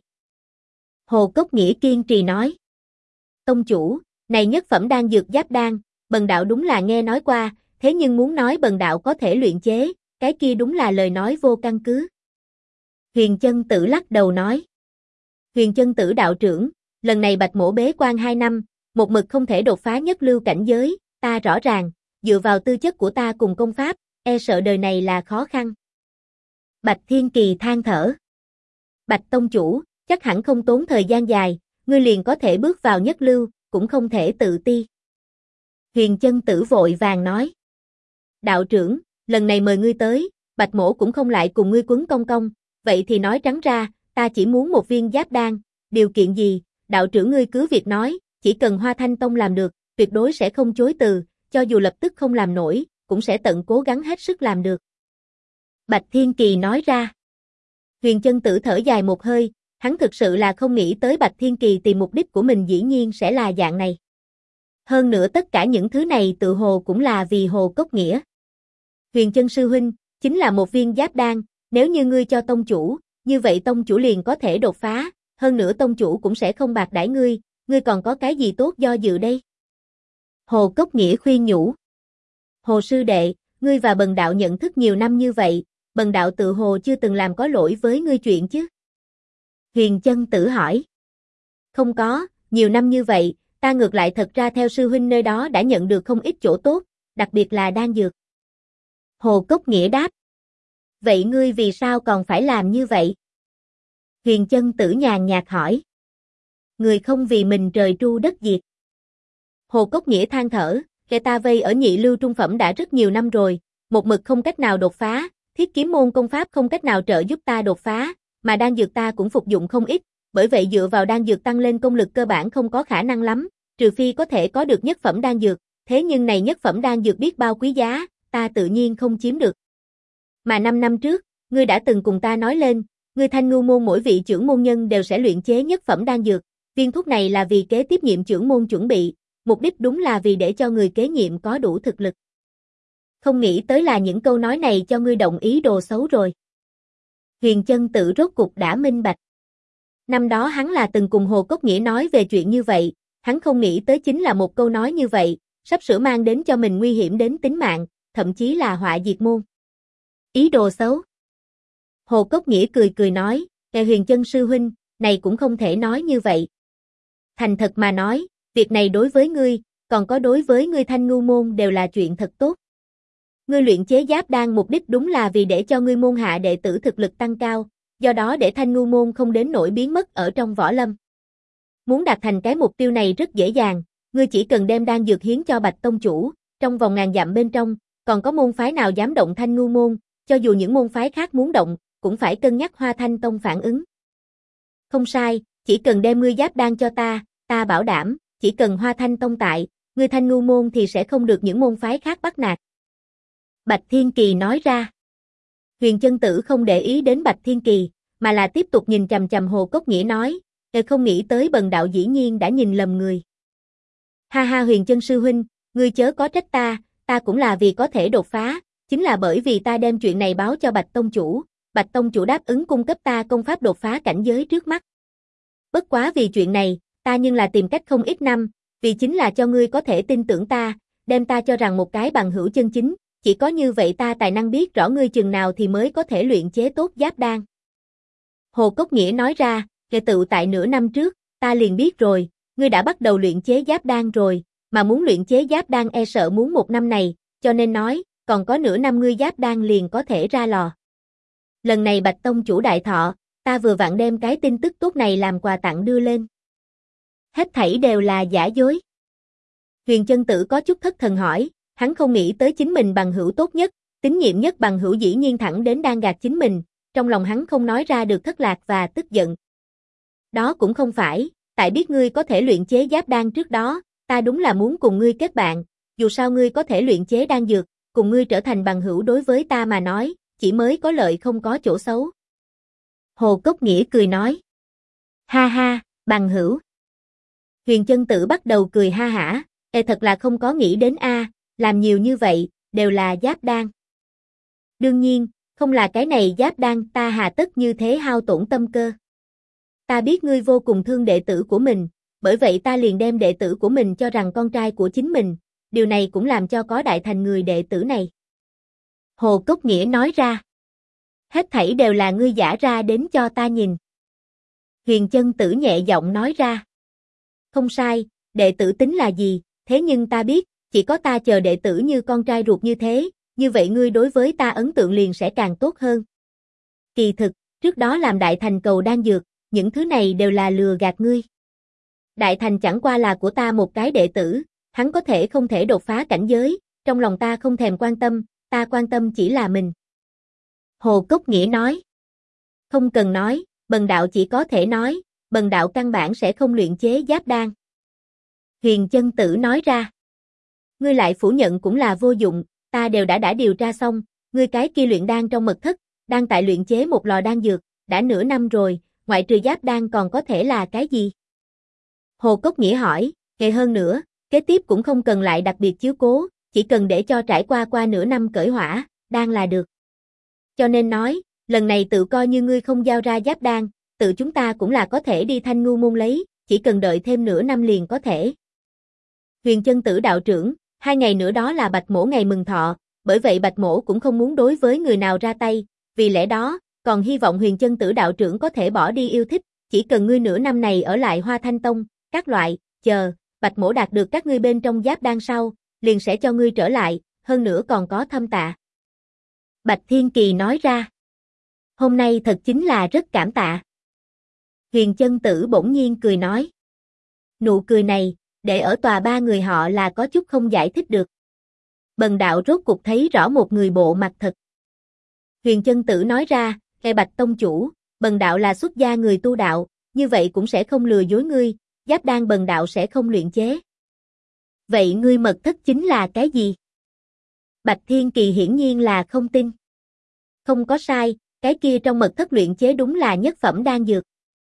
Hồ Cốc Nghĩa kiên trì nói. Tông chủ, này nhất phẩm đan dược giáp đan, bần đạo đúng là nghe nói qua, thế nhưng muốn nói bần đạo có thể luyện chế, cái kia đúng là lời nói vô căn cứ. Huyền Chân Tử lắc đầu nói. Huyền Chân Tử đạo trưởng, lần này Bạch Mỗ bế quan 2 năm, một mực không thể đột phá nhất lưu cảnh giới, ta rõ ràng, dựa vào tư chất của ta cùng công pháp, e sợ đời này là khó khăn. Bạch Thiên Kỳ than thở. Bạch tông chủ, chắc hẳn không tốn thời gian dài, ngươi liền có thể bước vào nhất lưu, cũng không thể tự ti. Huyền Chân Tử vội vàng nói. Đạo trưởng, lần này mời ngươi tới, Bạch Mỗ cũng không lại cùng ngươi quấn công công, vậy thì nói trắng ra, ta chỉ muốn một viên giáp đan, điều kiện gì, đạo trưởng ngươi cứ việc nói, chỉ cần Hoa Thanh Tông làm được, tuyệt đối sẽ không chối từ, cho dù lập tức không làm nổi, cũng sẽ tận cố gắng hết sức làm được. Bạch Thiên Kỳ nói ra. Huyền Chân Tử thở dài một hơi, hắn thực sự là không nghĩ tới Bạch Thiên Kỳ tìm mục đích của mình dĩ nhiên sẽ là dạng này. Hơn nữa tất cả những thứ này tự hồ cũng là vì Hồ Cốc Nghĩa. Huyền Chân sư huynh, chính là một viên giáp đan, nếu như ngươi cho tông chủ, như vậy tông chủ liền có thể đột phá, hơn nữa tông chủ cũng sẽ không bạc đãi ngươi còn có cái gì tốt do dự đây? Hồ Cốc Nghĩa khuyên nhủ. Hồ sư đệ, ngươi và bần đạo nhận thức nhiều năm như vậy, bần đạo tự hồ chưa từng làm có lỗi với ngươi chuyện chứ? Huyền Chân Tử hỏi. Không có, nhiều năm như vậy, ta ngược lại thật ra theo sư huynh nơi đó đã nhận được không ít chỗ tốt, đặc biệt là đan dược. Hồ Cốc Nghĩa đáp. Vậy ngươi vì sao còn phải làm như vậy? Huyền Chân Tử nhàn nhạt hỏi. Người không vì mình trời tru đất diệt. Hồ Cốc Nghĩa than thở, kẻ ta vây ở nhị lưu trung phẩm đã rất nhiều năm rồi, một mực không cách nào đột phá, Thiết Kiếm môn công pháp không cách nào trợ giúp ta đột phá, mà đan dược ta cũng phục dụng không ít, bởi vậy dựa vào đan dược tăng lên công lực cơ bản không có khả năng lắm, trừ phi có thể có được nhất phẩm đan dược, thế nhưng này nhất phẩm đan dược biết bao quý giá, ta tự nhiên không chiếm được. Mà 5 năm trước, ngươi đã từng cùng ta nói lên, ngươi Thanh Ngưu môn mỗi vị trưởng môn nhân đều sẽ luyện chế nhất phẩm đan dược, viên thuốc này là vì kế tiếp nhiệm trưởng môn chuẩn bị, mục đích đúng là vì để cho người kế nhiệm có đủ thực lực. Không nghĩ tới là những câu nói này cho ngươi động ý đồ xấu rồi. Huyền Chân Tử rốt cục đã minh bạch. Năm đó hắn là từng cùng Hồ Cốc Nghĩa nói về chuyện như vậy, hắn không nghĩ tới chính là một câu nói như vậy, sắp sửa mang đến cho mình nguy hiểm đến tính mạng, thậm chí là họa diệt môn. Ý đồ xấu. Hồ Cốc Nghĩa cười cười nói, Huyền Chân sư huynh, này cũng không thể nói như vậy. Thành thật mà nói, việc này đối với ngươi, còn có đối với ngươi Thanh Ngưu môn đều là chuyện thật tốt. Ngươi luyện chế giáp đan mục đích đúng là vì để cho ngươi môn hạ đệ tử thực lực tăng cao, do đó để Thanh Ngưu môn không đến nỗi biến mất ở trong võ lâm. Muốn đạt thành cái mục tiêu này rất dễ dàng, ngươi chỉ cần đem đan dược hiến cho Bạch tông chủ, trong vòng ngàn dặm bên trong, còn có môn phái nào dám động Thanh Ngưu môn, cho dù những môn phái khác muốn động, cũng phải cân nhắc Hoa Thanh Tông phản ứng. Không sai, chỉ cần đem ngươi giáp đan cho ta bảo đảm, chỉ cần Hoa Thanh Tông tại, ngươi Thanh Ngưu môn thì sẽ không được những môn phái khác bắt nạt. Bạch Thiên Kỳ nói ra. Huyền Chân Tử không để ý đến Bạch Thiên Kỳ, mà là tiếp tục nhìn chằm chằm Hồ Cốc Nghĩa nói, không nghĩ tới bần đạo dĩ nhiên đã nhìn lầm người. Ha ha Huyền Chân sư huynh, ngươi chớ có trách ta cũng là vì có thể đột phá, chính là bởi vì ta đem chuyện này báo cho Bạch tông chủ, Bạch tông chủ đáp ứng cung cấp ta công pháp đột phá cảnh giới trước mắt. Bất quá vì chuyện này, ta nhưng là tìm cách không ít năm, vì chính là cho ngươi có thể tin tưởng ta, đem ta cho rằng một cái bằng hữu chân chính, chỉ có như vậy ta tài năng biết rõ ngươi chừng nào thì mới có thể luyện chế tốt giáp đan. Hồ Cốc Nghĩa nói ra, kể tự tại nửa năm trước, ta liền biết rồi, ngươi đã bắt đầu luyện chế giáp đan rồi, mà muốn luyện chế giáp đan e sợ muốn 1 năm này, cho nên nói, còn có nửa năm ngươi giáp đan liền có thể ra lò. Lần này Bạch tông chủ đại thọ, ta vừa vặn đem cái tin tức tốt này làm quà tặng đưa lên. Hết thảy đều là giả dối. Huyền Chân Tử có chút thất thần hỏi, hắn không nghĩ tới chính mình bằng hữu tốt nhất, tín nhiệm nhất bằng hữu dĩ nhiên thẳng đến đang gạt chính mình, trong lòng hắn không nói ra được thất lạc và tức giận. Đó cũng không phải, tại biết ngươi có thể luyện chế giáp đan trước đó, ta đúng là muốn cùng ngươi kết bạn, dù sao ngươi có thể luyện chế đan dược, cùng ngươi trở thành bằng hữu đối với ta mà nói, chỉ mới có lợi không có chỗ xấu. Hồ Cốc Nghĩa cười nói. Ha ha, bằng hữu. Huyền Chân Tử bắt đầu cười ha hả, thật là không có nghĩ đến làm nhiều như vậy, đều là giáp đan. Đương nhiên, không là cái này giáp đan ta hà tất như thế hao tổn tâm cơ. Ta biết ngươi vô cùng thương đệ tử của mình, bởi vậy ta liền đem đệ tử của mình cho rằng con trai của chính mình, điều này cũng làm cho có đại thành người đệ tử này. Hồ Cốc Nghĩa nói ra. Hết thảy đều là ngươi giả ra đến cho ta nhìn. Huyền Chân Tử nhẹ giọng nói ra. Không sai, đệ tử tính là gì, thế nhưng ta biết, chỉ có ta chờ đệ tử như con trai ruột như thế, như vậy ngươi đối với ta ấn tượng liền sẽ càng tốt hơn. Kỳ thực, trước đó làm đại thành cầu đan dược, những thứ này đều là lừa gạt ngươi. Đại thành chẳng qua là của ta một cái đệ tử, hắn có thể không thể đột phá cảnh giới, trong lòng ta không thèm quan tâm, ta quan tâm chỉ là mình. Hồ Cốc Nghĩa nói. Không cần nói, bần đạo chỉ có thể nói, bần đạo căn bản sẽ không luyện chế giáp đan. Huyền Chân Tử nói ra. Ngươi lại phủ nhận cũng là vô dụng, ta đều đã điều tra xong, ngươi cái kia luyện đan trong mật thất, đang tại luyện chế một lò đan dược, đã nửa năm rồi, ngoại trừ giáp đan còn có thể là cái gì? Hồ Cốc Nghĩa hỏi, kể hơn nữa, kế tiếp cũng không cần lại đặc biệt chiếu cố, chỉ cần để cho trải qua nửa năm cởi hỏa, đan là được. Cho nên nói, lần này tự coi như ngươi không giao ra giáp đan, tự chúng ta cũng là có thể đi Thanh Ngu môn lấy, chỉ cần đợi thêm nửa năm liền có thể. Huyền Chân Tử đạo trưởng, 2 ngày nữa đó là Bạch Mỗ ngày mừng thọ, bởi vậy Bạch Mỗ cũng không muốn đối với người nào ra tay, vì lẽ đó, còn hy vọng Huyền Chân Tử đạo trưởng có thể bỏ đi yêu thích, chỉ cần ngươi nửa năm này ở lại Hoa Thanh Tông, các loại, chờ, Bạch Mỗ đạt được các ngươi bên trong giáp đan sau, liền sẽ cho ngươi trở lại, hơn nữa còn có thâm tạ. Bạch Thiên Kỳ nói ra. Hôm nay thật chính là rất cảm tạ. Huyền Chân Tử bỗng nhiên cười nói. Nụ cười này, để ở tòa 3 người họ là có chút không giải thích được. Bần đạo rốt cục thấy rõ một người bộ mặt thật. Huyền Chân Tử nói ra, Bạch tông chủ, bần đạo là xuất gia người tu đạo, như vậy cũng sẽ không lừa dối ngươi, giáp đan bần đạo sẽ không luyện chế. Vậy ngươi mật thất chính là cái gì? Bạch Thiên Kỳ hiển nhiên là không tin. Không có sai, cái kia trong mật thất luyện chế đúng là nhất phẩm đan dược.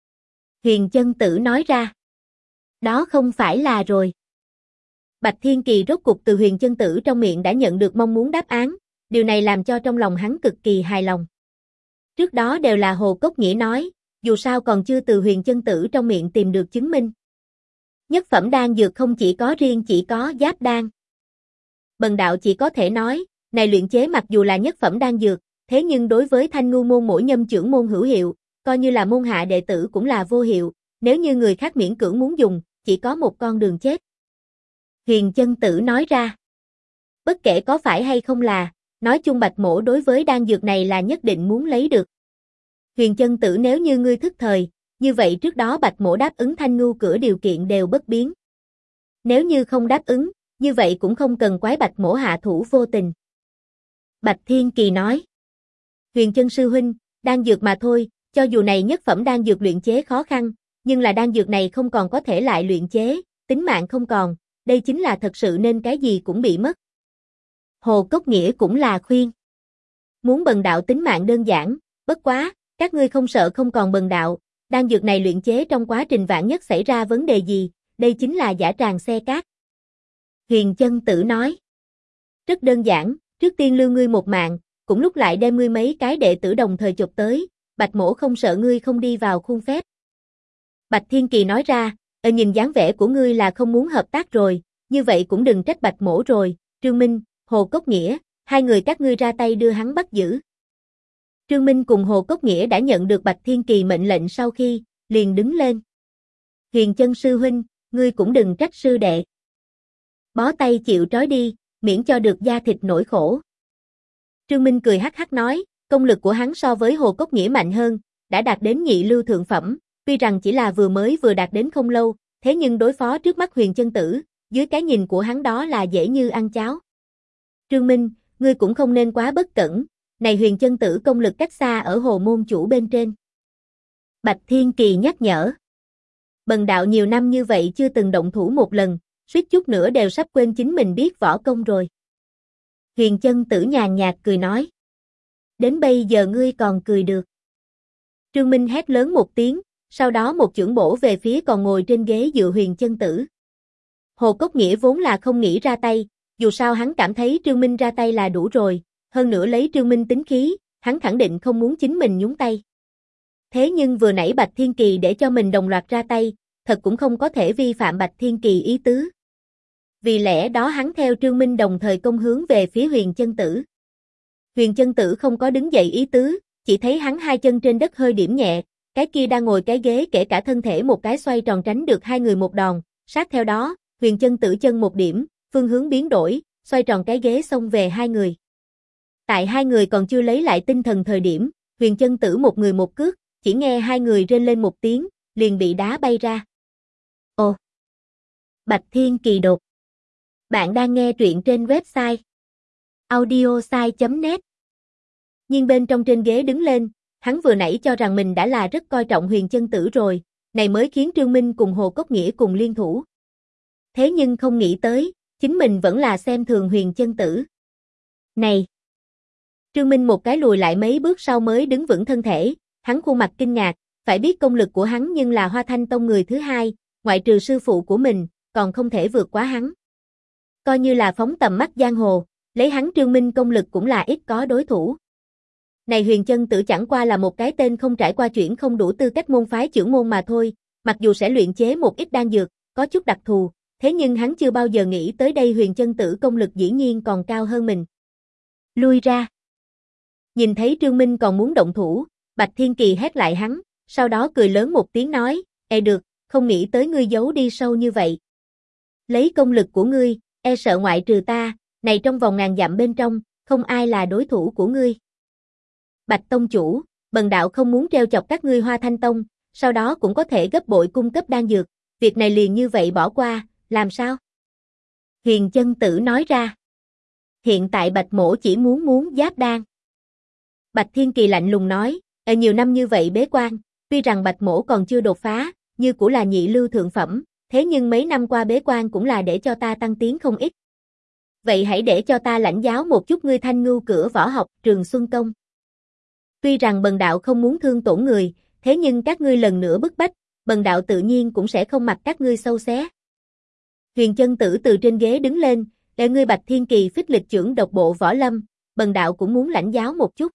Huyền Chân Tử nói ra. Đó không phải là rồi. Bạch Thiên Kỳ rốt cục từ Huyền Chân Tử trong miệng đã nhận được mong muốn đáp án, điều này làm cho trong lòng hắn cực kỳ hài lòng. Trước đó đều là Hồ Cốc Nghĩa nói, dù sao còn chưa từ Huyền Chân Tử trong miệng tìm được chứng minh. Nhất phẩm đan dược không chỉ có giáp đan. Bần đạo chỉ có thể nói, này luyện chế mặc dù là nhất phẩm đan dược, thế nhưng đối với Thanh Ngu môn mỗi nhâm trưởng môn hữu hiệu, coi như là môn hạ đệ tử cũng là vô hiệu, nếu như người khác miễn cưỡng muốn dùng, chỉ có một con đường chết. Huyền Chân Tử nói ra. Bất kể có phải hay không là, nói chung Bạch Mỗ đối với đan dược này là nhất định muốn lấy được. Huyền Chân Tử nếu như ngươi thức thời, như vậy trước đó Bạch Mỗ đáp ứng Thanh Ngu cửa điều kiện đều bất biến. Nếu như không đáp ứng, như vậy cũng không cần quái Bạch Mỗ hạ thủ vô tình. Bạch Thiên Kỳ nói. Huyền Chân sư huynh, đan dược mà thôi, cho dù này nhất phẩm đan dược luyện chế khó khăn, nhưng là đan dược này không còn có thể lại luyện chế, tính mạng không còn, đây chính là thật sự nên cái gì cũng bị mất. Hồ Cốc Nghĩa cũng là khuyên. Muốn bần đạo tính mạng đơn giản, bất quá, các ngươi không sợ không còn bần đạo, đan dược này luyện chế trong quá trình vạn nhất xảy ra vấn đề gì, đây chính là giả tràng xe cát. Huyền Chân Tử nói. Rất đơn giản, trước tiên lưu ngươi một mạng, cũng lúc lại đem ngươi mấy cái đệ tử đồng thời chụp tới, Bạch Mỗ không sợ ngươi không đi vào khuôn phép. Bạch Thiên Kỳ nói ra, nhìn dáng vẻ của ngươi là không muốn hợp tác rồi, như vậy cũng đừng trách Bạch Mỗ rồi, Trương Minh, Hồ Cốc Nghĩa, 2 người các ngươi ra tay đưa hắn bắt giữ. Trương Minh cùng Hồ Cốc Nghĩa đã nhận được Bạch Thiên Kỳ mệnh lệnh sau khi, liền đứng lên. Huyền Chân sư huynh, ngươi cũng đừng trách sư đệ. Bó tay chịu trói đi, miễn cho được da thịt nỗi khổ. Trương Minh cười hắc hắc nói, công lực của hắn so với Hồ Cốc Nghĩa mạnh hơn, đã đạt đến nhị lưu thượng phẩm, tuy rằng chỉ là vừa đạt đến không lâu, thế nhưng đối phó trước mắt Huyền Chân Tử, dưới cái nhìn của hắn đó là dễ như ăn cháo. Trương Minh, ngươi cũng không nên quá bất cẩn, này Huyền Chân Tử công lực cách xa ở Hồ môn chủ bên trên. Bạch Thiên Kỳ nhắc nhở. Bần đạo nhiều năm như vậy chưa từng động thủ một lần, suýt chút nữa đều sắp quên chính mình biết võ công rồi. Huyền Chân Tử nhàn nhạt cười nói. Đến bây giờ ngươi còn cười được. Trương Minh hét lớn một tiếng, sau đó một chưởng bổ về phía còn ngồi trên ghế dựa Huyền Chân Tử. Hồ Cốc Nghĩa vốn là không nghĩ ra tay, dù sao hắn cảm thấy Trương Minh ra tay là đủ rồi, hơn nữa lấy Trương Minh tính khí, hắn khẳng định không muốn chính mình nhúng tay. Thế nhưng vừa nãy Bạch Thiên Kỳ để cho mình đồng loạt ra tay, thật cũng không có thể vi phạm Bạch Thiên Kỳ ý tứ. Vì lẽ đó hắn theo Trương Minh đồng thời công hướng về phía Huyền Chân Tử. Huyền Chân Tử không có đứng dậy ý tứ, chỉ thấy hắn hai chân trên đất hơi điểm nhẹ, cái kia đang ngồi cái ghế kể cả thân thể một cái xoay tròn tránh được hai người một đòn, sát theo đó, Huyền Chân Tử chân một điểm, phương hướng biến đổi, xoay tròn cái ghế xông về hai người. Tại hai người còn chưa lấy lại tinh thần thời điểm, Huyền Chân Tử một người một cước, chỉ nghe hai người rên lên một tiếng, liền bị đá bay ra. Ồ! Bạch Thiên Kỳ đột. Bạn đang nghe truyện trên website audiosai.net. Nhưng bên trong trên ghế đứng lên, hắn vừa nãy cho rằng mình đã là rất coi trọng Huyền Chân Tử rồi, này mới khiến Trương Minh cùng Hồ Cốc Nghĩa cùng liên thủ. Thế nhưng không nghĩ tới, chính mình vẫn là xem thường Huyền Chân Tử. Này! Trương Minh một cái lùi lại mấy bước sau mới đứng vững thân thể, hắn khuôn mặt kinh ngạc, phải biết công lực của hắn nhưng là Hoa Thanh Tông người thứ hai, ngoại trừ sư phụ của mình, còn không thể vượt quá hắn. Coi như là phóng tầm mắt giang hồ, lấy hắn Trương Minh công lực cũng là ít có đối thủ. Này Huyền Chân Tử chẳng qua là một cái tên không trải qua chuyển không đủ tư cách môn phái trưởng môn mà thôi, mặc dù sẽ luyện chế một ít đan dược, có chút đặc thù, thế nhưng hắn chưa bao giờ nghĩ tới đây Huyền Chân Tử công lực dĩ nhiên còn cao hơn mình. Lui ra. Nhìn thấy Trương Minh còn muốn động thủ, Bạch Thiên Kỳ hét lại hắn, sau đó cười lớn một tiếng nói, được, không nghĩ tới ngươi giấu đi sâu như vậy. Lấy công lực của ngươi, sợ ngoại trừ ta, này trong vòng ngàn dặm bên trong, không ai là đối thủ của ngươi. Bạch Tông Chủ, bần đạo không muốn treo chọc các ngươi Hoa Thanh Tông, sau đó cũng có thể gấp bội cung cấp đan dược, việc này liền như vậy bỏ qua, làm sao? Huyền Chân Tử nói ra. Hiện tại Bạch Mỗ chỉ muốn giáp đan. Bạch Thiên Kỳ lạnh lùng nói, nhiều năm như vậy bế quan, tuy rằng Bạch Mỗ còn chưa đột phá, như cũng là nhị lưu thượng phẩm, thế nhưng mấy năm qua bế quan cũng là để cho ta tăng tiến không ít. Vậy hãy để cho ta lãnh giáo một chút ngươi Thanh Ngưu cửa võ học Trường Xuân Công. Tuy rằng bần đạo không muốn thương tổn người, thế nhưng các ngươi lần nữa bức bách, bần đạo tự nhiên cũng sẽ không mặc các ngươi sâu xé. Huyền Chân Tử từ trên ghế đứng lên, để ngươi Bạch Thiên Kỳ phích lịch chưởng độc bộ võ lâm, bần đạo cũng muốn lãnh giáo một chút.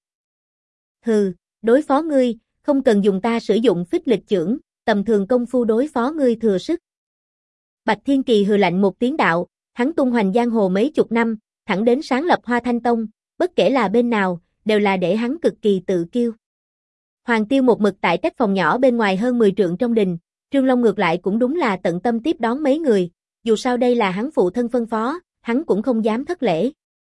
Hừ, đối phó ngươi, không cần dùng ta sử dụng phích lịch chưởng, tầm thường công phu đối phó ngươi thừa sức. Bạch Thiên Kỳ hừ lạnh một tiếng đạo, hắn tung hoành giang hồ mấy chục năm, thẳng đến sáng lập Hoa Thanh Tông, bất kể là bên nào, đều là để hắn cực kỳ tự kiêu. Hoàng Tiêu một mực tại cách phòng nhỏ bên ngoài hơn 10 trượng trong đình, Trương Long ngược lại cũng đúng là tận tâm tiếp đón mấy người, dù sao đây là hắn phụ thân phân phó, hắn cũng không dám thất lễ.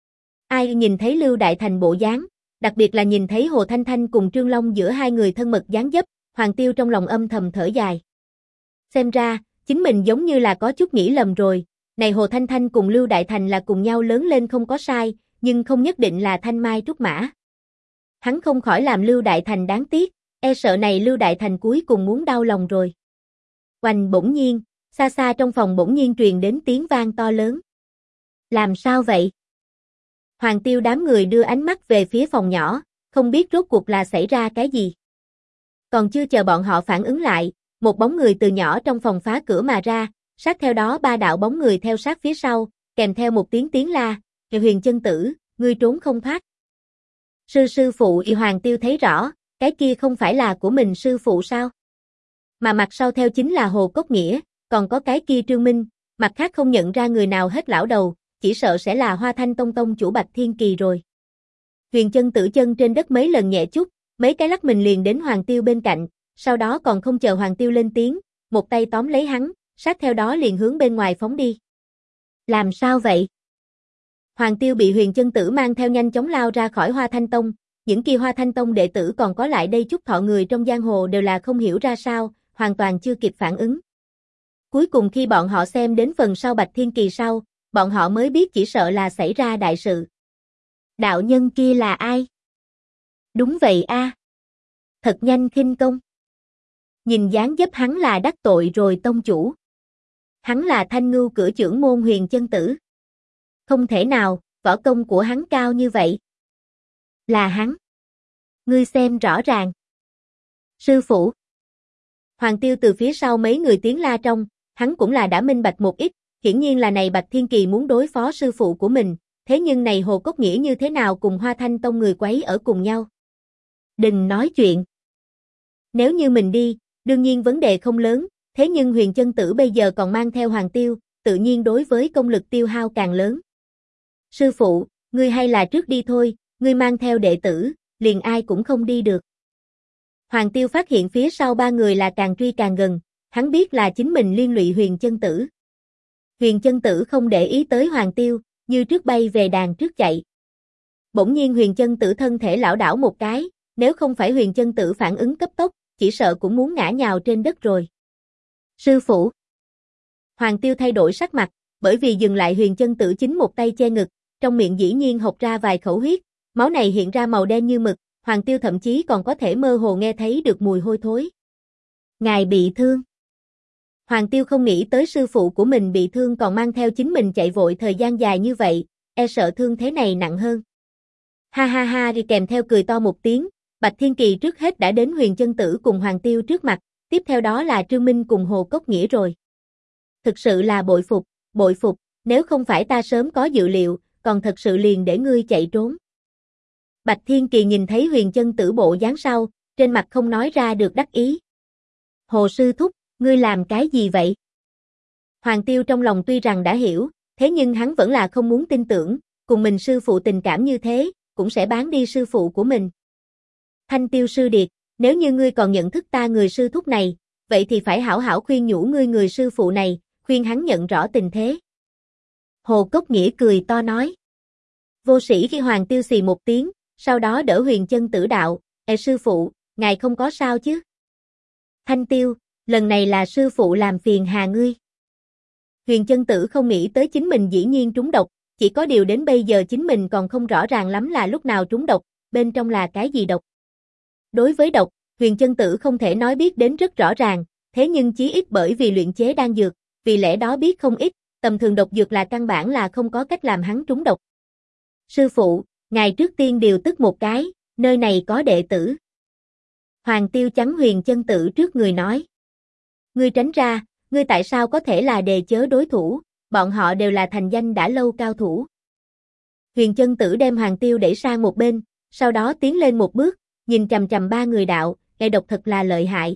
Ai nhìn thấy Lưu Đại Thành bộ dáng, đặc biệt là nhìn thấy Hồ Thanh Thanh cùng Trương Long giữa hai người thân mật dáng dấp, Hoàng Tiêu trong lòng âm thầm thở dài. Xem ra, chính mình giống như là có chút nghĩ lầm rồi, này Hồ Thanh Thanh cùng Lưu Đại Thành là cùng nhau lớn lên không có sai, nhưng không nhất định là thanh mai trúc mã. Hắn không khỏi làm Lưu Đại Thành đáng tiếc, sợ này Lưu Đại Thành cuối cùng muốn đau lòng rồi. Oành bỗng nhiên, xa xa trong phòng bỗng nhiên truyền đến tiếng vang to lớn. Làm sao vậy? Hoàng Tiêu đám người đưa ánh mắt về phía phòng nhỏ, không biết rốt cuộc là xảy ra cái gì. Còn chưa chờ bọn họ phản ứng lại, một bóng người từ nhỏ trong phòng phá cửa mà ra, sát theo đó ba đạo bóng người theo sát phía sau, kèm theo một tiếng la, Huyền Chân Tử, ngươi trốn không thoát. Sư phụ Hoàng Tiêu thấy rõ, cái kia không phải là của mình sư phụ sao? Mà mặt sau theo chính là Hồ Cốc Nghĩa, còn có cái kia Trương Minh, mặt khác không nhận ra người nào hết lão đầu, chỉ sợ sẽ là Hoa Thanh Tông tông chủ Bạch Thiên Kỳ rồi. Huyền Chân Tử chân trên đất mấy lần nhẹ chút, mấy cái lắc mình liền đến Hoàng Tiêu bên cạnh, sau đó còn không chờ Hoàng Tiêu lên tiếng, một tay tóm lấy hắn, sát theo đó liền hướng bên ngoài phóng đi. Làm sao vậy? Hoàng Tiêu bị Huyền Chân Tử mang theo nhanh chóng lao ra khỏi Hoa Thanh Tông, những kia Hoa Thanh Tông đệ tử còn có lại đây chút thọ người trong giang hồ đều là không hiểu ra sao, hoàn toàn chưa kịp phản ứng. Cuối cùng khi bọn họ xem đến phần sau Bạch Thiên Kỳ sau, bọn họ mới biết chỉ sợ là xảy ra đại sự. Đạo nhân kia là ai? Đúng vậy a. Thật nhanh khinh công. Nhìn dáng dấp hắn là đắc tội rồi tông chủ. Hắn là Thanh Ngưu cửa trưởng môn Huyền Chân Tử. Không thể nào, võ công của hắn cao như vậy. Là hắn. Ngươi xem rõ ràng. Sư phụ. Hoàng Tiêu từ phía sau mấy người tiếng la trong, hắn cũng là đã minh bạch một ít, hiển nhiên là này Bạch Thiên Kỳ muốn đối phó sư phụ của mình, thế nhưng này Hồ Cốc Nghĩa như thế nào cùng Hoa Thanh Tông người quấy ở cùng nhau. Đừng nói chuyện. Nếu như mình đi, đương nhiên vấn đề không lớn, thế nhưng Huyền Chân Tử bây giờ còn mang theo Hoàng Tiêu, tự nhiên đối với công lực tiêu hao càng lớn. Sư phụ, ngươi hay là trước đi thôi, ngươi mang theo đệ tử, liền ai cũng không đi được. Hoàng Tiêu phát hiện phía sau ba người là càng truy càng gần, hắn biết là chính mình liên lụy Huyền Chân Tử. Huyền Chân Tử không để ý tới Hoàng Tiêu, như trước bay về đàn trước chạy. Bỗng nhiên Huyền Chân Tử thân thể lảo đảo một cái, nếu không phải Huyền Chân Tử phản ứng cấp tốc, chỉ sợ cũng muốn ngã nhào trên đất rồi. Sư phụ. Hoàng Tiêu thay đổi sắc mặt, bởi vì dừng lại Huyền Chân Tử chính một tay che ngực, trong miệng dĩ nhiên hộc ra vài khẩu huyết, máu này hiện ra màu đen như mực, Hoàng Tiêu thậm chí còn có thể mơ hồ nghe thấy được mùi hôi thối. Ngài bị thương. Hoàng Tiêu không nghĩ tới sư phụ của mình bị thương còn mang theo chính mình chạy vội thời gian dài như vậy, e sợ thương thế này nặng hơn. Ha ha ha đi kèm theo cười to một tiếng, Bạch Thiên Kỳ trước hết đã đến Huyền Chân Tử cùng Hoàng Tiêu trước mặt, tiếp theo đó là Trương Minh cùng Hồ Cốc Nghĩa rồi. Thực sự là bội phục, nếu không phải ta sớm có dự liệu, còn thật sự liền để ngươi chạy trốn. Bạch Thiên Kỳ nhìn thấy Huyền Chân Tử bộ dáng sau, trên mặt không nói ra được đắc ý. Hồ sư thúc, ngươi làm cái gì vậy? Hoàng Tiêu trong lòng tuy rằng đã hiểu, thế nhưng hắn vẫn là không muốn tin tưởng, cùng mình sư phụ tình cảm như thế, cũng sẽ bán đi sư phụ của mình. Thanh Tiêu sư điệt, nếu như ngươi còn nhận thức ta người sư thúc này, vậy thì phải hảo hảo khuyên nhủ ngươi người sư phụ này, khuyên hắn nhận rõ tình thế. Hồ Cốc Nghĩa cười to nói. Vô sĩ khi Hoàng Tiêu xì một tiếng, sau đó đỡ Huyền Chân Tử đạo, sư phụ, ngài không có sao chứ? Thanh Tiêu, lần này là sư phụ làm phiền hà ngươi. Huyền Chân Tử không nghĩ tới chính mình dĩ nhiên trúng độc, chỉ có điều đến bây giờ chính mình còn không rõ ràng lắm là lúc nào trúng độc, bên trong là cái gì độc. Đối với độc, Huyền Chân Tử không thể nói biết đến rất rõ ràng, thế nhưng chí ít bởi vì luyện chế đan dược, vì lẽ đó biết không ít, tầm thường độc dược là căn bản là không có cách làm hắn trúng độc. Sư phụ, ngài trước tiên điều tức một cái, nơi này có đệ tử. Hoàng Tiêu chắn Huyền Chân Tử trước người nói. Ngươi tránh ra, ngươi tại sao có thể là đề chớ đối thủ, bọn họ đều là thành danh đã lâu cao thủ. Huyền Chân Tử đem Hoàng Tiêu đẩy sang một bên, sau đó tiến lên một bước, nhìn chằm chằm ba người đạo, e độc thật là lợi hại.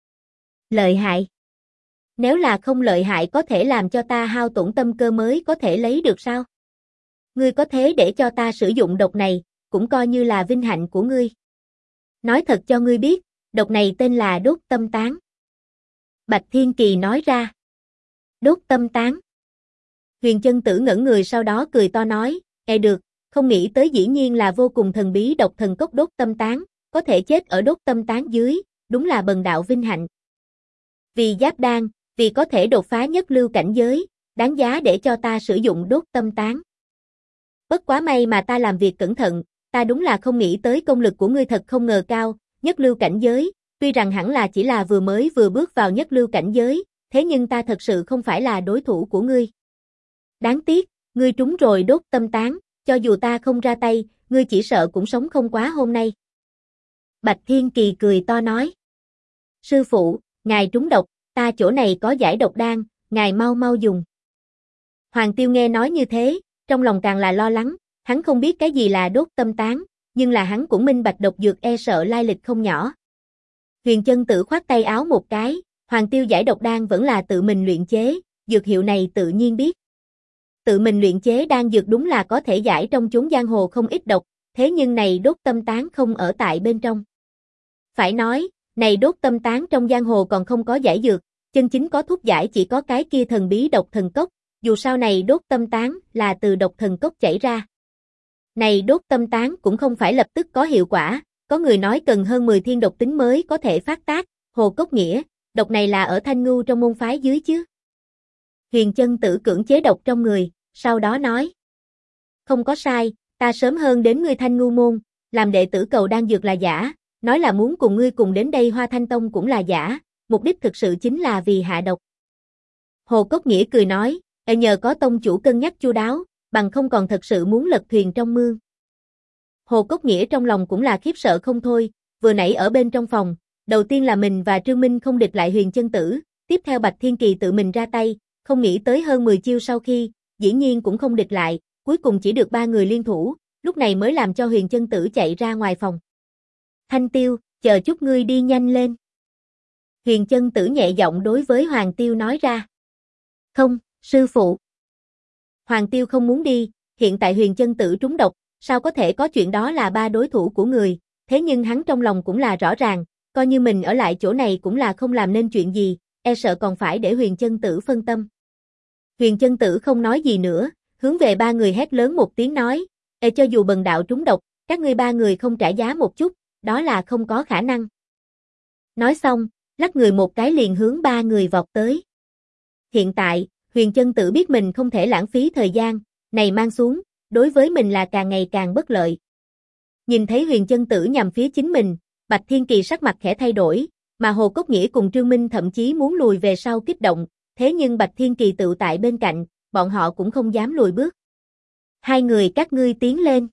Lợi hại? Nếu là không lợi hại có thể làm cho ta hao tổn tâm cơ mới có thể lấy được sao? Ngươi có thế để cho ta sử dụng độc này, cũng coi như là vinh hạnh của ngươi. Nói thật cho ngươi biết, độc này tên là đốt tâm tán. Bạch Thiên Kỳ nói ra. Đốt tâm tán. Huyền Chân Tử ngẩn người sau đó cười to nói, được, không nghĩ tới dĩ nhiên là vô cùng thần bí độc thần cốc đốt tâm tán, có thể chết ở đốt tâm tán dưới, đúng là bần đạo vinh hạnh. Vì giáp đan, vì có thể đột phá nhất lưu cảnh giới, đáng giá để cho ta sử dụng đốt tâm tán. Bất quá may mà ta làm việc cẩn thận, ta đúng là không nghĩ tới công lực của ngươi thật không ngờ cao, nhất lưu cảnh giới, tuy rằng hẳn là chỉ là vừa bước vào nhất lưu cảnh giới, thế nhưng ta thật sự không phải là đối thủ của ngươi. Đáng tiếc, ngươi trúng rồi đốt tâm tán, cho dù ta không ra tay, ngươi chỉ sợ cũng sống không quá hôm nay. Bạch Thiên Kỳ cười to nói. Sư phụ, ngài trúng độc, ta chỗ này có giải độc đan, ngài mau mau dùng. Hoàng Tiêu nghe nói như thế, trong lòng càng là lo lắng, hắn không biết cái gì là đốt tâm tán, nhưng là hắn cũng minh bạch độc dược e sợ lai lịch không nhỏ. Huyền Chân Tử khoát tay áo một cái, Hoàng Tiêu giải độc đan vẫn là tự mình luyện chế, dược hiệu này tự nhiên biết. Tự mình luyện chế đan dược đúng là có thể giải trong chốn giang hồ không ít độc, thế nhưng này đốt tâm tán không ở tại bên trong. Phải nói, này đốt tâm tán trong giang hồ còn không có giải dược, chân chính có thuốc giải chỉ có cái kia thần bí độc thần cốc, dù sao này đốt tâm tán là từ độc thần cốc chảy ra. Này đốt tâm tán cũng không phải lập tức có hiệu quả, có người nói cần hơn 10 thiên độc tính mới có thể phát tác, Hồ Cốc Nghĩa, độc này là ở Thanh Ngưu trong môn phái dưới chứ, Huyền Chân Tử cưỡng chế độc trong người, sau đó nói. Không có sai, ta sớm hơn đến ngươi Thanh Ngưu Môn, làm đệ tử cầu đan dược là giả, nói là muốn cùng ngươi cùng đến đây Hoa Thanh Tông cũng là giả, mục đích thực sự chính là vì hạ độc. Hồ Cốc Nghĩa cười nói, nhờ có tông chủ cân nhắc chu đáo, bằng không còn thật sự muốn lật thuyền trong mương. Hồ Cốc Nghĩa trong lòng cũng là khiếp sợ không thôi, vừa nãy ở bên trong phòng, đầu tiên là mình và Trương Minh không địch lại Huyền Chân Tử, tiếp theo Bạch Thiên Kỳ tự mình ra tay, không nghĩ tới hơn 10 chiêu sau khi, dĩ nhiên cũng không địch lại, cuối cùng chỉ được 3 người liên thủ, lúc này mới làm cho Huyền Chân Tử chạy ra ngoài phòng. Thanh Tiêu, chờ chút ngươi đi nhanh lên. Huyền Chân Tử nhẹ giọng đối với Hoàng Tiêu nói ra. Không, sư phụ. Hoàng Tiêu không muốn đi, hiện tại Huyền Chân Tử trúng độc, sao có thể có chuyện đó là 3 đối thủ của người, thế nhưng hắn trong lòng cũng là rõ ràng, coi như mình ở lại chỗ này cũng là không làm nên chuyện gì, e sợ còn phải để Huyền Chân Tử phân tâm. Huyền Chân Tử không nói gì nữa, hướng về 3 người hét lớn một tiếng nói, cho dù bần đạo trúng độc, các ngươi 3 người không trả giá một chút, đó là không có khả năng. Nói xong, lắc người một cái liền hướng 3 người vọt tới. Hiện tại, Huyền Chân Tử biết mình không thể lãng phí thời gian, này mang xuống, đối với mình là càng ngày càng bất lợi. Nhìn thấy Huyền Chân Tử nhằm phía chính mình, Bạch Thiên Kỳ sắc mặt khẽ thay đổi, mà Hồ Cốc Nghĩa cùng Trương Minh thậm chí muốn lùi về sau kích động, thế nhưng Bạch Thiên Kỳ tự tại bên cạnh, bọn họ cũng không dám lùi bước. 2 người các ngươi tiến lên.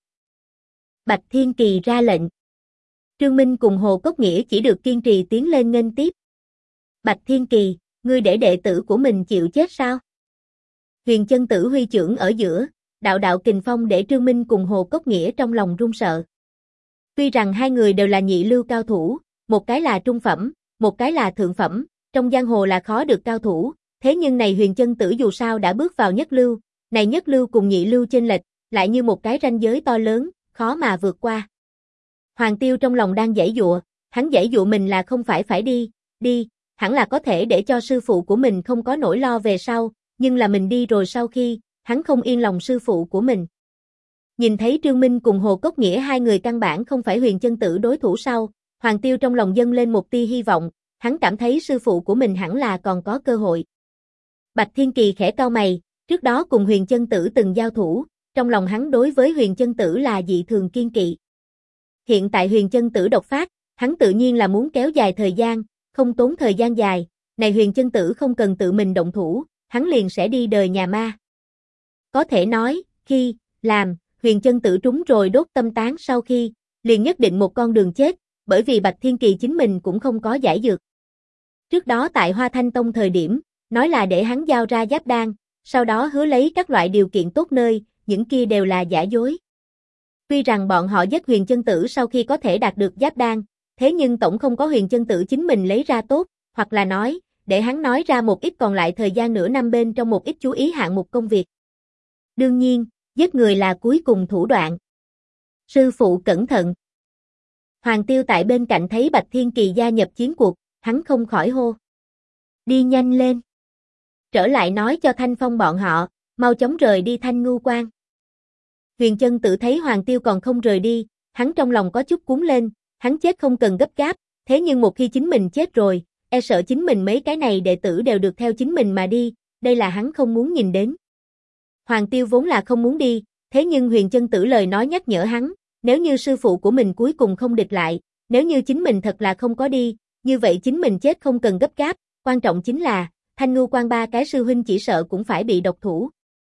Bạch Thiên Kỳ ra lệnh. Trương Minh cùng Hồ Cốc Nghĩa chỉ được kiên trì tiến lên nghênh tiếp. Bạch Thiên Kỳ, ngươi để đệ tử của mình chịu chết sao? Huyền Chân Tử huy chưởng ở giữa, đạo đạo kình phong để Trương Minh cùng Hồ Cốc Nghĩa trong lòng run sợ. Tuy rằng 2 người đều là nhị lưu cao thủ, một cái là trung phẩm, một cái là thượng phẩm, trong giang hồ là khó được cao thủ, thế nhưng này Huyền Chân Tử dù sao đã bước vào nhất lưu, này nhất lưu cùng nhị lưu chênh lệch, lại như một cái ranh giới to lớn, khó mà vượt qua. Hoàng Tiêu trong lòng đang giãy giụa, hắn giãy giụa mình là không phải đi, hẳn là có thể để cho sư phụ của mình không có nỗi lo về sau, nhưng là mình đi rồi sau khi, hắn không yên lòng sư phụ của mình. Nhìn thấy Trương Minh cùng Hồ Cốc Nghĩa 2 người căn bản không phải Huyền Chân Tử đối thủ sau, Hoàng Tiêu trong lòng dâng lên một tia hy vọng, hắn cảm thấy sư phụ của mình hẳn là còn có cơ hội. Bạch Thiên Kỳ khẽ cau mày, trước đó cùng Huyền Chân Tử từng giao thủ, trong lòng hắn đối với Huyền Chân Tử là dị thường kiên kỵ. Hiện tại Huyền Chân Tử độc phát, hắn tự nhiên là muốn kéo dài thời gian, không tốn thời gian dài, này Huyền Chân Tử không cần tự mình động thủ, hắn liền sẽ đi đời nhà ma. Có thể nói, khi làm Huyền Chân Tử trúng rồi đốt tâm tán sau khi, liền nhất định một con đường chết, bởi vì Bạch Thiên Kỳ chính mình cũng không có giải dược. Trước đó tại Hoa Thanh Tông thời điểm, nói là để hắn giao ra giáp đan, sau đó hứa lấy các loại điều kiện tốt nơi, những kia đều là giả dối. Tuy rằng bọn họ giết Huyền Chân Tử sau khi có thể đạt được giáp đan, thế nhưng tổng không có Huyền Chân Tử chính mình lấy ra tốt, hoặc là nói, để hắn nói ra một ít còn lại thời gian nửa năm bên trong một ít chú ý hạng mục công việc. Đương nhiên, giết người là cuối cùng thủ đoạn. Sư phụ cẩn thận. Hoàng Tiêu tại bên cạnh thấy Bạch Thiên Kỳ gia nhập chiến cuộc, hắn không khỏi hô. Đi nhanh lên. Trở lại nói cho Thanh Phong bọn họ, mau chóng rời đi Thanh Ngưu Quan. Huyền Chân Tử thấy Hoàng Tiêu còn không rời đi, hắn trong lòng có chút cuốn lên, hắn chết không cần gấp gáp, thế nhưng một khi chính mình chết rồi, e sợ chính mình mấy cái này đệ tử đều được theo chính mình mà đi, đây là hắn không muốn nhìn đến. Hoàng Tiêu vốn là không muốn đi, thế nhưng Huyền Chân Tử lời nói nhắc nhở hắn, nếu như sư phụ của mình cuối cùng không địch lại, nếu như chính mình thật là không có đi, như vậy chính mình chết không cần gấp gáp, quan trọng chính là, Thanh Ngưu Quan 3 cái sư huynh chỉ sợ cũng phải bị độc thủ.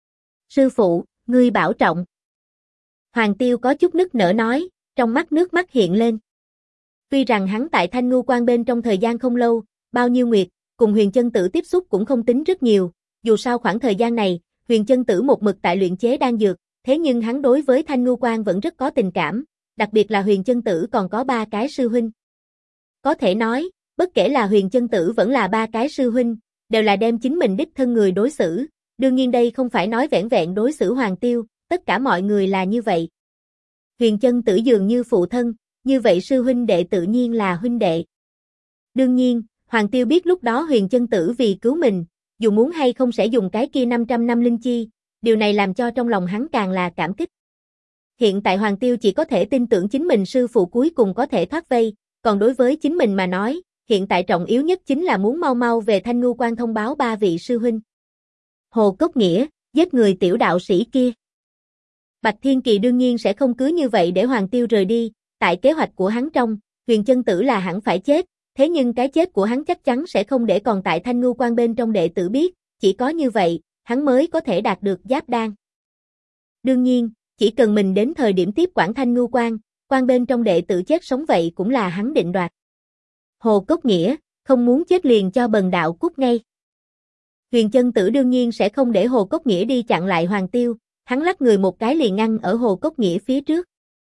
Sư phụ, ngươi bảo trọng. Hoàng Tiêu có chút nức nở nói, trong mắt nước mắt hiện lên. Tuy rằng hắn tại Thanh Ngưu Quan bên trong thời gian không lâu, bao nhiêu nguyệt, cùng Huyền Chân Tử tiếp xúc cũng không tính rất nhiều, dù sao khoảng thời gian này, Huyền Chân Tử một mực tại luyện chế đan dược, thế nhưng hắn đối với Thanh Ngưu Quan vẫn rất có tình cảm, đặc biệt là Huyền Chân Tử còn có 3 cái sư huynh. Có thể nói, bất kể là Huyền Chân Tử vẫn là 3 cái sư huynh, đều là đem chính mình đích thân người đối xử, đương nhiên đây không phải nói vẻn vẹn đối xử Hoàng Tiêu, tất cả mọi người là như vậy. Huyền Chân Tử dường như phụ thân, như vậy sư huynh đệ tự nhiên là huynh đệ. Đương nhiên, Hoàng Tiêu biết lúc đó Huyền Chân Tử vì cứu mình, dù muốn hay không sẽ dùng cái kia 500 năm linh chi, điều này làm cho trong lòng hắn càng là cảm kích. Hiện tại Hoàng Tiêu chỉ có thể tin tưởng chính mình sư phụ cuối cùng có thể thoát vây, còn đối với chính mình mà nói, hiện tại trọng yếu nhất chính là muốn mau mau về Thanh Ngưu Quan thông báo 3 vị sư huynh. Hồ Cốc Nghĩa, giết người tiểu đạo sĩ kia. Bạch Thiên Kỳ đương nhiên sẽ không cứ như vậy để Hoàng Tiêu rời đi, tại kế hoạch của hắn trong, Huyền Chân Tử là hẳn phải chết, thế nhưng cái chết của hắn chắc chắn sẽ không để còn tại Thanh Ngưu Quan bên trong đệ tử biết, chỉ có như vậy, hắn mới có thể đạt được Giáp Đan. Đương nhiên, chỉ cần mình đến thời điểm tiếp quản Thanh Ngưu quan bên trong đệ tử chết sống vậy cũng là hắn định đoạt. Hồ Cốc Nghĩa, không muốn chết liền cho bần đạo cút ngay. Huyền Chân Tử đương nhiên sẽ không để Hồ Cốc Nghĩa đi chặn lại Hoàng Tiêu, hắn lắc người một cái liền ngăn ở Hồ Cốc Nghĩa phía trước.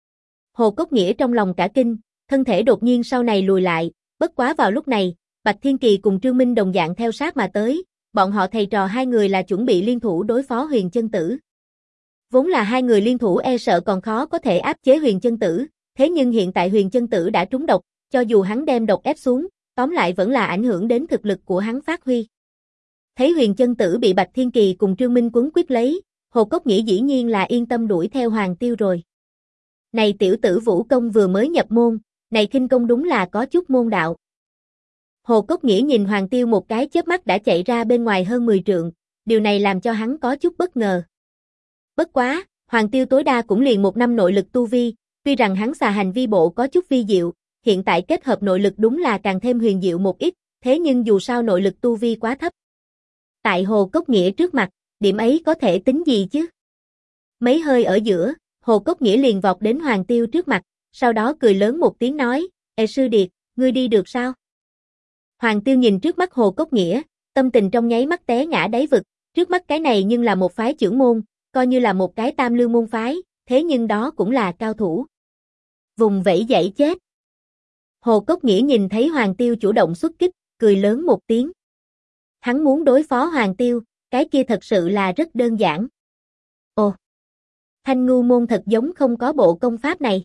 Hồ Cốc Nghĩa trong lòng cả kinh, thân thể đột nhiên sau này lùi lại, bất quá vào lúc này, Bạch Thiên Kỳ cùng Trương Minh đồng dạng theo sát mà tới, bọn họ thầy trò hai người là chuẩn bị liên thủ đối phó Huyền Chân Tử. Vốn là hai người liên thủ e sợ còn khó có thể áp chế Huyền Chân Tử, thế nhưng hiện tại Huyền Chân Tử đã trúng độc, cho dù hắn đem độc ép xuống, tóm lại vẫn là ảnh hưởng đến thực lực của hắn phát huy. Thấy Huyền Chân Tử bị Bạch Thiên Kỳ cùng Trương Minh quấn quýt lấy, Hồ Cốc Nghĩa dĩ nhiên là yên tâm đuổi theo Hoàng Tiêu rồi. Này tiểu tử vũ công vừa mới nhập môn, này khinh công đúng là có chút môn đạo. Hồ Cốc Nghĩa nhìn Hoàng Tiêu một cái chớp mắt đã chạy ra bên ngoài hơn 10 trượng, điều này làm cho hắn có chút bất ngờ. Bất quá, Hoàng Tiêu tối đa cũng liền 1 năm nội lực tu vi, tuy rằng hắn xà hành vi bộ có chút vi diệu, hiện tại kết hợp nội lực đúng là càng thêm huyền diệu một ít, thế nhưng dù sao nội lực tu vi quá thấp. Tại Hồ Cốc Nghĩa trước mặt, điểm ấy có thể tính gì chứ? Mấy hơi ở giữa, Hồ Cốc Nghĩa liền vọt đến Hoàng Tiêu trước mặt, sau đó cười lớn một tiếng nói, "Ê sư điệt, ngươi đi được sao?" Hoàng Tiêu nhìn trước mắt Hồ Cốc Nghĩa, tâm tình trong nháy mắt té ngã đáy vực, trước mắt cái này nhưng là một phái trưởng môn, coi như là một cái tam lưu môn phái, thế nhưng đó cũng là cao thủ. Vùng vẫy dãy chết. Hồ Cốc Nghĩa nhìn thấy Hoàng Tiêu chủ động xuất kích, cười lớn một tiếng. Hắn muốn đối phó Hoàng Tiêu, cái kia thật sự là rất đơn giản. Ồ, Thanh Ngưu môn thật giống không có bộ công pháp này.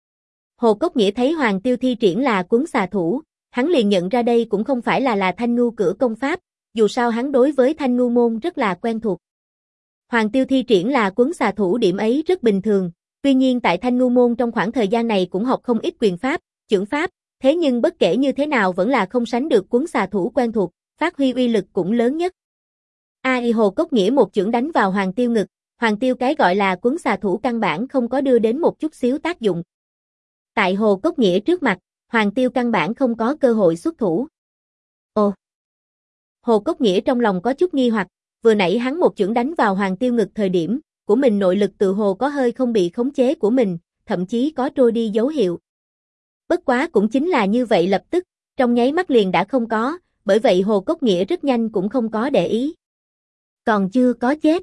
Hồ Cốc Nghĩa thấy Hoàng Tiêu thi triển là Quấn Xà Thủ, hắn liền nhận ra đây cũng không phải là Thanh Ngưu cửa công pháp, dù sao hắn đối với Thanh Ngưu môn rất là quen thuộc. Hoàng Tiêu thi triển là Quấn Xà Thủ điểm ấy rất bình thường, tuy nhiên tại Thanh Ngưu môn trong khoảng thời gian này cũng học không ít quyền pháp, chưởng pháp, thế nhưng bất kể như thế nào vẫn là không sánh được Quấn Xà Thủ quen thuộc, phát huy uy lực cũng lớn nhất. Hồ Cốc Nghĩa một chưởng đánh vào Hoàng Tiêu ngực, Hoàng Tiêu cái gọi là Quấn Xà Thủ căn bản không có đưa đến một chút xíu tác dụng. Tại Hồ Cốc Nghĩa trước mặt, Hoàng Tiêu căn bản không có cơ hội xuất thủ. Ồ! Hồ Cốc Nghĩa trong lòng có chút nghi hoặc, vừa nãy hắn một chưởng đánh vào Hoàng Tiêu ngực thời điểm, của mình nội lực tự hồ có hơi không bị khống chế của mình, thậm chí có trôi đi dấu hiệu. Bất quá cũng chính là như vậy lập tức, trong nháy mắt liền đã không có, bởi vậy Hồ Cốc Nghĩa rất nhanh cũng không có để ý. Còn chưa có chết.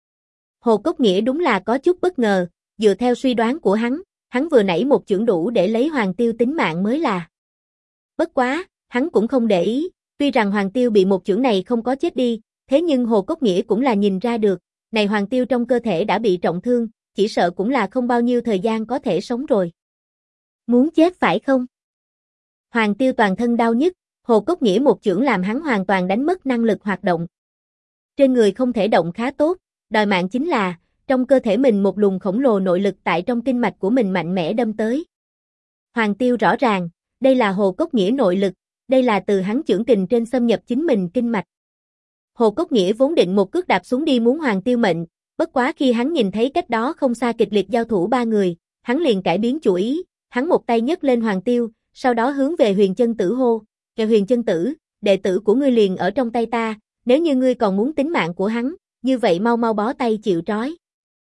Hồ Cốc Nghĩa đúng là có chút bất ngờ, dựa theo suy đoán của hắn vừa nãy một chưởng đủ để lấy Hoàng Tiêu tính mạng mới là. Bất quá, hắn cũng không để ý, tuy rằng Hoàng Tiêu bị một chưởng này không có chết đi, thế nhưng Hồ Cốc Nghĩa cũng là nhìn ra được, này Hoàng Tiêu trong cơ thể đã bị trọng thương, chỉ sợ cũng là không bao nhiêu thời gian có thể sống rồi. Muốn chết phải không? Hoàng Tiêu toàn thân đau nhức, Hồ Cốc Nghĩa một chưởng làm hắn hoàn toàn đánh mất năng lực hoạt động. Trên người không thể động khá tốt, đòi mạng chính là, trong cơ thể mình một luồng khổng lồ nội lực tại trong kinh mạch của mình mạnh mẽ đâm tới. Hoàng Tiêu rõ ràng, đây là Hồ Cốc Nghĩa nội lực, đây là từ hắn chưởng kình trên xâm nhập chính mình kinh mạch. Hồ Cốc Nghĩa vốn định một cước đạp xuống đi muốn Hoàng Tiêu mệnh, bất quá khi hắn nhìn thấy cách đó không xa kịch liệt giao thủ 3 người, hắn liền cải biến chủ ý, hắn một tay nhấc lên Hoàng Tiêu, sau đó hướng về Huyền Chân Tử hô, "Kìa Huyền Chân Tử, đệ tử của ngươi liền ở trong tay ta, nếu như ngươi còn muốn tính mạng của hắn, như vậy mau mau bó tay chịu trói."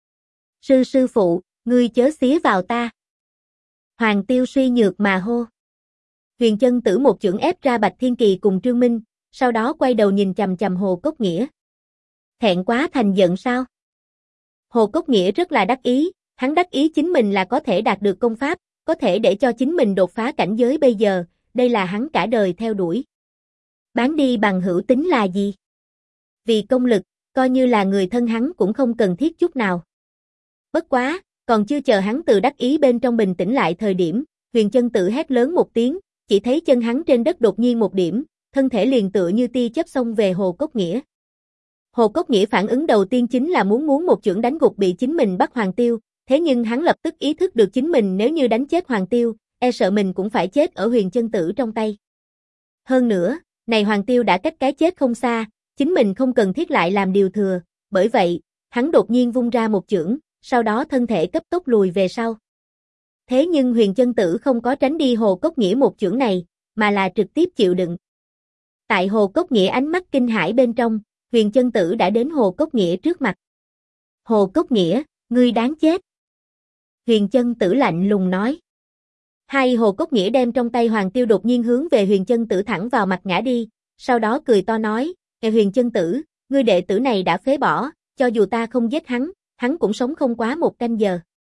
Sư phụ, ngươi chớ xía vào ta." Hoàng Tiêu suy nhược mà hô. Huyền Chân Tử một chưởng ép ra Bạch Thiên Kỳ cùng Trương Minh, sau đó quay đầu nhìn chằm chằm Hồ Cốc Nghĩa. Thẹn quá thành giận sao? Hồ Cốc Nghĩa rất là đắc ý, hắn đắc ý chính mình là có thể đạt được công pháp, có thể để cho chính mình đột phá cảnh giới bây giờ, đây là hắn cả đời theo đuổi. Bán đi bằng hữu tính là gì? Vì công lực, coi như là người thân hắn cũng không cần thiết chút nào. Bất quá, còn chưa chờ hắn từ đắc ý bên trong bình tĩnh lại thời điểm, Huyền Chân Tử hét lớn một tiếng, chỉ thấy chân hắn trên đất đột nhiên một điểm, thân thể liền tựa như tia chớp xông về Hồ Cốc Nghĩa. Hồ Cốc Nghĩa phản ứng đầu tiên chính là muốn một chưởng đánh gục bị chính mình bắt Hoàng Tiêu, thế nhưng hắn lập tức ý thức được chính mình nếu như đánh chết Hoàng Tiêu, e sợ mình cũng phải chết ở Huyền Chân Tử trong tay. Hơn nữa, này Hoàng Tiêu đã cách cái chết không xa, chính mình không cần thiết lại làm điều thừa, bởi vậy, hắn đột nhiên vung ra một chưởng, sau đó thân thể cấp tốc lùi về sau. Thế nhưng Huyền Chân Tử không có tránh đi Hồ Cốc Nghĩa một chưởng này, mà là trực tiếp chịu đựng. Tại Hồ Cốc Nghĩa ánh mắt kinh hãi bên trong, Huyền Chân Tử đã đến Hồ Cốc Nghĩa trước mặt. Hồ Cốc Nghĩa, ngươi đáng chết. Huyền Chân Tử lạnh lùng nói. Hai Hồ Cốc Nghĩa đem trong tay Hoàng Tiêu đột nhiên hướng về Huyền Chân Tử thẳng vào mặt ngã đi, sau đó cười to nói, Huyền Chân Tử, ngươi đệ tử này đã phế bỏ, cho dù ta không giết hắn cũng sống không quá 1 canh giờ.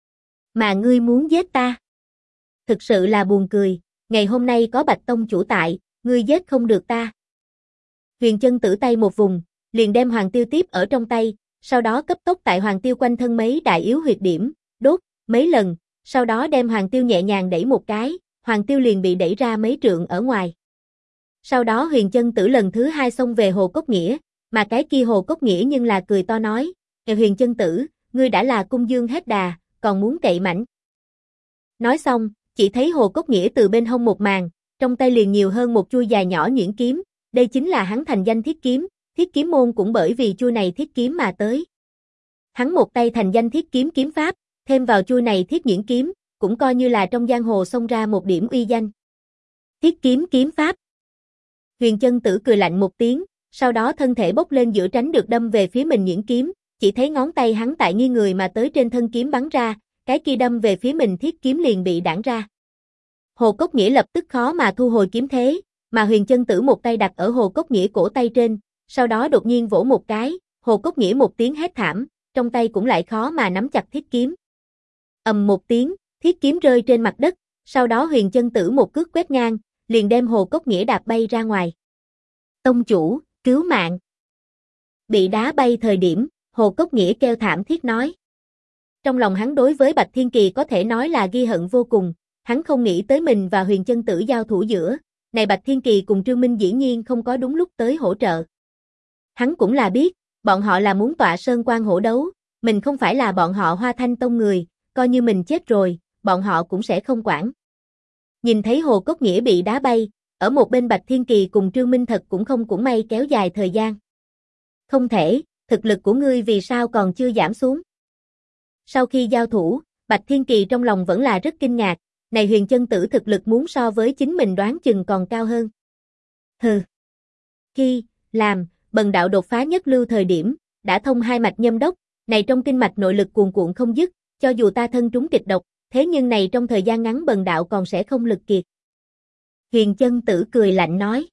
Mà ngươi muốn giết ta? Thực sự là buồn cười, ngày hôm nay có Bạch Tông chủ tại, ngươi giết không được ta. Huyền Chân Tử tay một vùng, liền đem Hoàng Tiêu tiếp ở trong tay, sau đó cấp tốc tại Hoàng Tiêu quanh thân mấy đại yếu huyệt điểm, đốt mấy lần, sau đó đem Hoàng Tiêu nhẹ nhàng đẩy một cái, Hoàng Tiêu liền bị đẩy ra mấy trượng ở ngoài. Sau đó Huyền Chân Tử lần thứ 2 xông về Hồ Cốc Nghĩa, mà cái kia Hồ Cốc Nghĩa nhưng là cười to nói, Huyền Chân Tử, ngươi đã là cung dương hết đà, còn muốn cậy mảnh. Nói xong, chỉ thấy Hồ Cốc Nghĩa từ bên hông một màn, trong tay liền nhiều hơn một chuôi dài nhỏ nhuyễn kiếm, đây chính là hắn thành danh thiết kiếm môn cũng bởi vì chuôi này thiết kiếm mà tới. Hắn một tay thành danh thiết kiếm kiếm pháp, thêm vào chuôi này thiết nhuyễn kiếm, cũng coi như là trong giang hồ xông ra một điểm uy danh. Thiết kiếm kiếm pháp. Huyền Chân Tử cười lạnh một tiếng, sau đó thân thể bốc lên giữa tránh được đâm về phía mình nhuyễn kiếm, chỉ thấy ngón tay hắn tại nghiêng người mà tới trên thân kiếm bắn ra, cái kia đâm về phía mình thiết kiếm liền bị đãng ra. Hồ Cốc Nghĩa lập tức khó mà thu hồi kiếm thế, mà Huyền Chân Tử một tay đặt ở Hồ Cốc Nghĩa cổ tay trên, sau đó đột nhiên vỗ một cái, Hồ Cốc Nghĩa một tiếng hét thảm, trong tay cũng lại khó mà nắm chặt thiết kiếm. Ầm một tiếng, thiết kiếm rơi trên mặt đất, sau đó Huyền Chân Tử một cước quét ngang, liền đem Hồ Cốc Nghĩa đạp bay ra ngoài. Tông chủ, cứu mạng. Bị đá bay thời điểm, Hồ Cốc Nghĩa kêu thảm thiết nói. Trong lòng hắn đối với Bạch Thiên Kỳ có thể nói là ghi hận vô cùng, hắn không nghĩ tới mình và Huyền Chân Tử giao thủ giữa, này Bạch Thiên Kỳ cùng Trương Minh dĩ nhiên không có đúng lúc tới hỗ trợ. Hắn cũng là biết, bọn họ là muốn tọa sơn quan hổ đấu, mình không phải là bọn họ Hoa Thanh Tông người, coi như mình chết rồi, bọn họ cũng sẽ không quản. Nhìn thấy Hồ Cốc Nghĩa bị đá bay, ở một bên Bạch Thiên Kỳ cùng Trương Minh thật cũng không cũng may kéo dài thời gian. Không thể, thực lực của ngươi vì sao còn chưa giảm xuống? Sau khi giao thủ, Bạch Thiên Kỳ trong lòng vẫn là rất kinh ngạc, này Huyền Chân Tử thực lực muốn so với chính mình đoán chừng còn cao hơn. Hừ. Khi làm Bần đạo đột phá nhất lưu thời điểm, đã thông 2 mạch nhâm đốc, này trong kinh mạch nội lực cuồn cuộn không dứt, cho dù ta thân trúng kịch độc, thế nhưng này trong thời gian ngắn Bần đạo còn sẽ không lực kiệt. Huyền Chân Tử cười lạnh nói.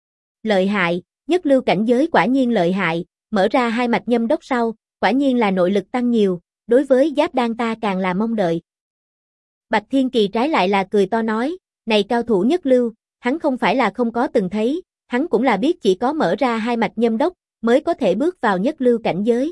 Lợi hại, nhất lưu cảnh giới quả nhiên lợi hại, mở ra 2 mạch nhâm đốc sau, quả nhiên là nội lực tăng nhiều, đối với giáp đan ta càng là mong đợi. Bạch Thiên Kỳ trái lại là cười to nói, này cao thủ nhất lưu, hắn không phải là không có từng thấy, hắn cũng là biết chỉ có mở ra 2 mạch nhâm đốc, mới có thể bước vào nhất lưu cảnh giới.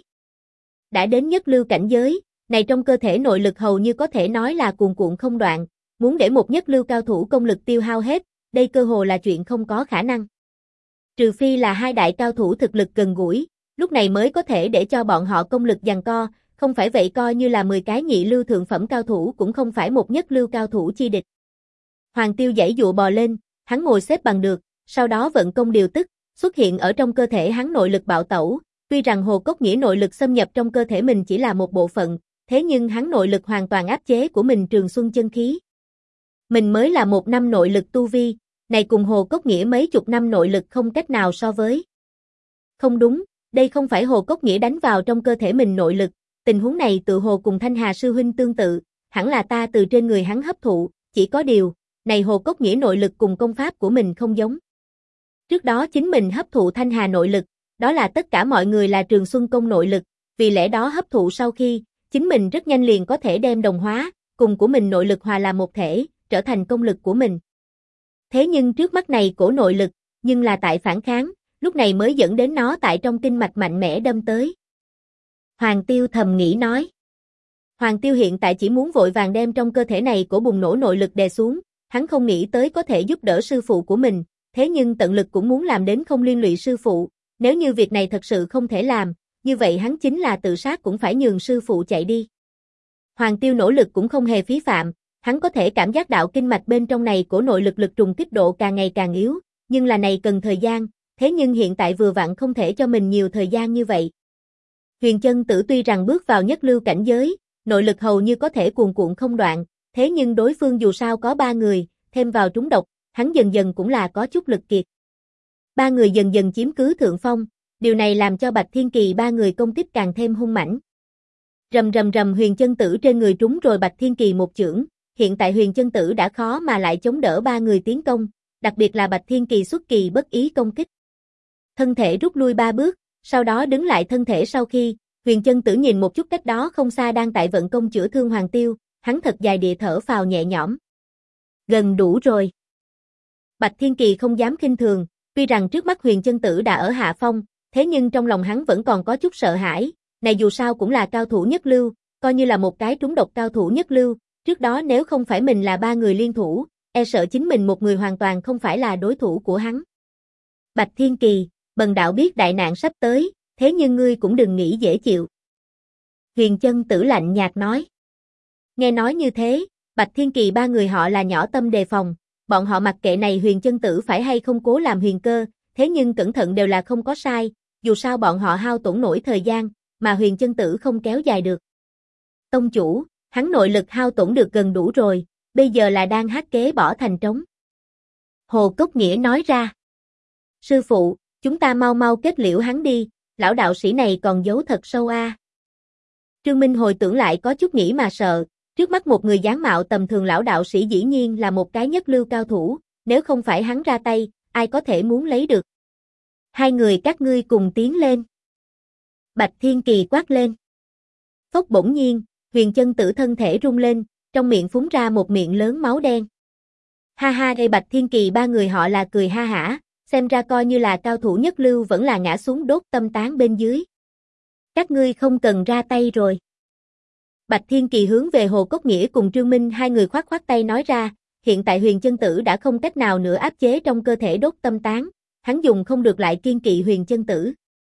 Đã đến nhất lưu cảnh giới, này trong cơ thể nội lực hầu như có thể nói là cuồn cuộn không đoạn, muốn để một nhất lưu cao thủ công lực tiêu hao hết, đây cơ hồ là chuyện không có khả năng. Trừ phi là 2 đại cao thủ thực lực gần gũi, lúc này mới có thể để cho bọn họ công lực giằng co, không phải vậy coi như là 10 cái nhị lưu thượng phẩm cao thủ cũng không phải một nhất lưu cao thủ chi địch. Hoàng Tiêu giãy dụa bò lên, hắn ngồi xếp bằng được, sau đó vận công điều tức, xuất hiện ở trong cơ thể hắn nội lực bạo tẩu, tuy rằng Hồ Cốc Nghĩa nội lực xâm nhập trong cơ thể mình chỉ là một bộ phận, thế nhưng hắn nội lực hoàn toàn áp chế của mình Trường Xuân chân khí. Mình mới là 1 năm nội lực tu vi, này cùng Hồ Cốc Nghĩa mấy chục năm nội lực không cách nào so với. Không đúng, đây không phải Hồ Cốc Nghĩa đánh vào trong cơ thể mình nội lực, tình huống này tự hồ cùng Thanh Hà sư huynh tương tự, hẳn là ta từ trên người hắn hấp thụ, chỉ có điều, này Hồ Cốc Nghĩa nội lực cùng công pháp của mình không giống. Trước đó chính mình hấp thụ Thanh Hà nội lực, đó là tất cả mọi người là Trường Xuân công nội lực, vì lẽ đó hấp thụ sau khi, chính mình rất nhanh liền có thể đem đồng hóa, cùng của mình nội lực hòa làm một thể, trở thành công lực của mình. Thế nhưng trước mắt này cổ nội lực, nhưng là tại phản kháng, lúc này mới dẫn đến nó tại trong kinh mạch mạnh mẽ đâm tới. Hoàng Tiêu thầm nghĩ nói. Hoàng Tiêu hiện tại chỉ muốn vội vàng đem trong cơ thể này cổ bùng nổ nội lực đè xuống, hắn không nghĩ tới có thể giúp đỡ sư phụ của mình, thế nhưng tận lực cũng muốn làm đến không liên lụy sư phụ, nếu như việc này thật sự không thể làm, như vậy hắn chính là tự sát cũng phải nhường sư phụ chạy đi. Hoàng Tiêu nỗ lực cũng không hề phí phạm, hắn có thể cảm giác đạo kinh mạch bên trong này của nội lực lực trùng kích độ càng ngày càng yếu, nhưng là này cần thời gian, thế nhưng hiện tại vừa vặn không thể cho mình nhiều thời gian như vậy. Huyền Chân Tử tuy rằng bước vào nhất lưu cảnh giới, nội lực hầu như có thể cuồn cuộn không đoạn, thế nhưng đối phương dù sao có 3 người, thêm vào trúng độc, hắn dần dần cũng là có chút lực kiệt. 3 người dần dần chiếm cứ thượng phong, điều này làm cho Bạch Thiên Kỳ 3 người công kích càng thêm hung mãnh. Rầm rầm rầm, Huyền Chân Tử trên người trúng rồi Bạch Thiên Kỳ một chưởng, hiện tại Huyền Chân Tử đã khó mà lại chống đỡ 3 người tiến công, đặc biệt là Bạch Thiên Kỳ xuất kỳ bất ý công kích. Thân thể rút lui 3 bước, sau đó đứng lại thân thể sau khi, Huyền Chân Tử nhìn một chút cách đó không xa đang tại vận công chữa thương Hoàng Tiêu, hắn thật dài địa thở phào nhẹ nhõm. Gần đủ rồi. Bạch Thiên Kỳ không dám khinh thường, tuy rằng trước mắt Huyền Chân Tử đã ở hạ phong, thế nhưng trong lòng hắn vẫn còn có chút sợ hãi, này dù sao cũng là cao thủ nhất lưu, coi như là một cái trúng độc cao thủ nhất lưu, trước đó nếu không phải mình là 3 người liên thủ, e sợ chính mình một người hoàn toàn không phải là đối thủ của hắn. Bạch Thiên Kỳ, bần đạo biết đại nạn sắp tới, thế nhưng ngươi cũng đừng nghĩ dễ chịu. Huyền Chân Tử lạnh nhạt nói. Nghe nói như thế, Bạch Thiên Kỳ 3 người họ là nhỏ tâm đề phòng, bọn họ mặc kệ này Huyền Chân Tử phải hay không cố làm huyền cơ, thế nhưng cẩn thận đều là không có sai, dù sao bọn họ hao tổn nổi thời gian, mà Huyền Chân Tử không kéo dài được. Tông chủ, hắn nội lực hao tổn được gần đủ rồi, bây giờ là đang hát kế bỏ thành trống. Hồ Cốc Nghĩa nói ra. Sư phụ, chúng ta mau mau kết liễu hắn đi, lão đạo sĩ này còn giấu thật sâu a. Trương Minh hồi tưởng lại có chút nghĩ mà sợ, trước mắt một người dáng mạo tầm thường lão đạo sĩ dĩ nhiên là một cái nhất lưu cao thủ, nếu không phải hắn ra tay, ai có thể muốn lấy được. 2 người các ngươi cùng tiến lên. Bạch Thiên Kỳ quát lên. Phốc bỗng nhiên, Huyền Chân Tử thân thể rung lên, trong miệng phúng ra một miệng lớn máu đen. Ha ha, đây Bạch Thiên Kỳ 3 người họ là cười ha hả, xem ra coi như là cao thủ nhất lưu vẫn là ngã xuống đốt tâm tán bên dưới. Các ngươi không cần ra tay rồi. Bạch Thiên Kỳ hướng về Hồ Cốc Nghĩa cùng Trương Minh 2 người khoát khoát tay nói ra, hiện tại Huyền Chân Tử đã không cách nào nữa áp chế trong cơ thể đốt tâm tán, hắn dùng không được lại kiên kỵ Huyền Chân Tử.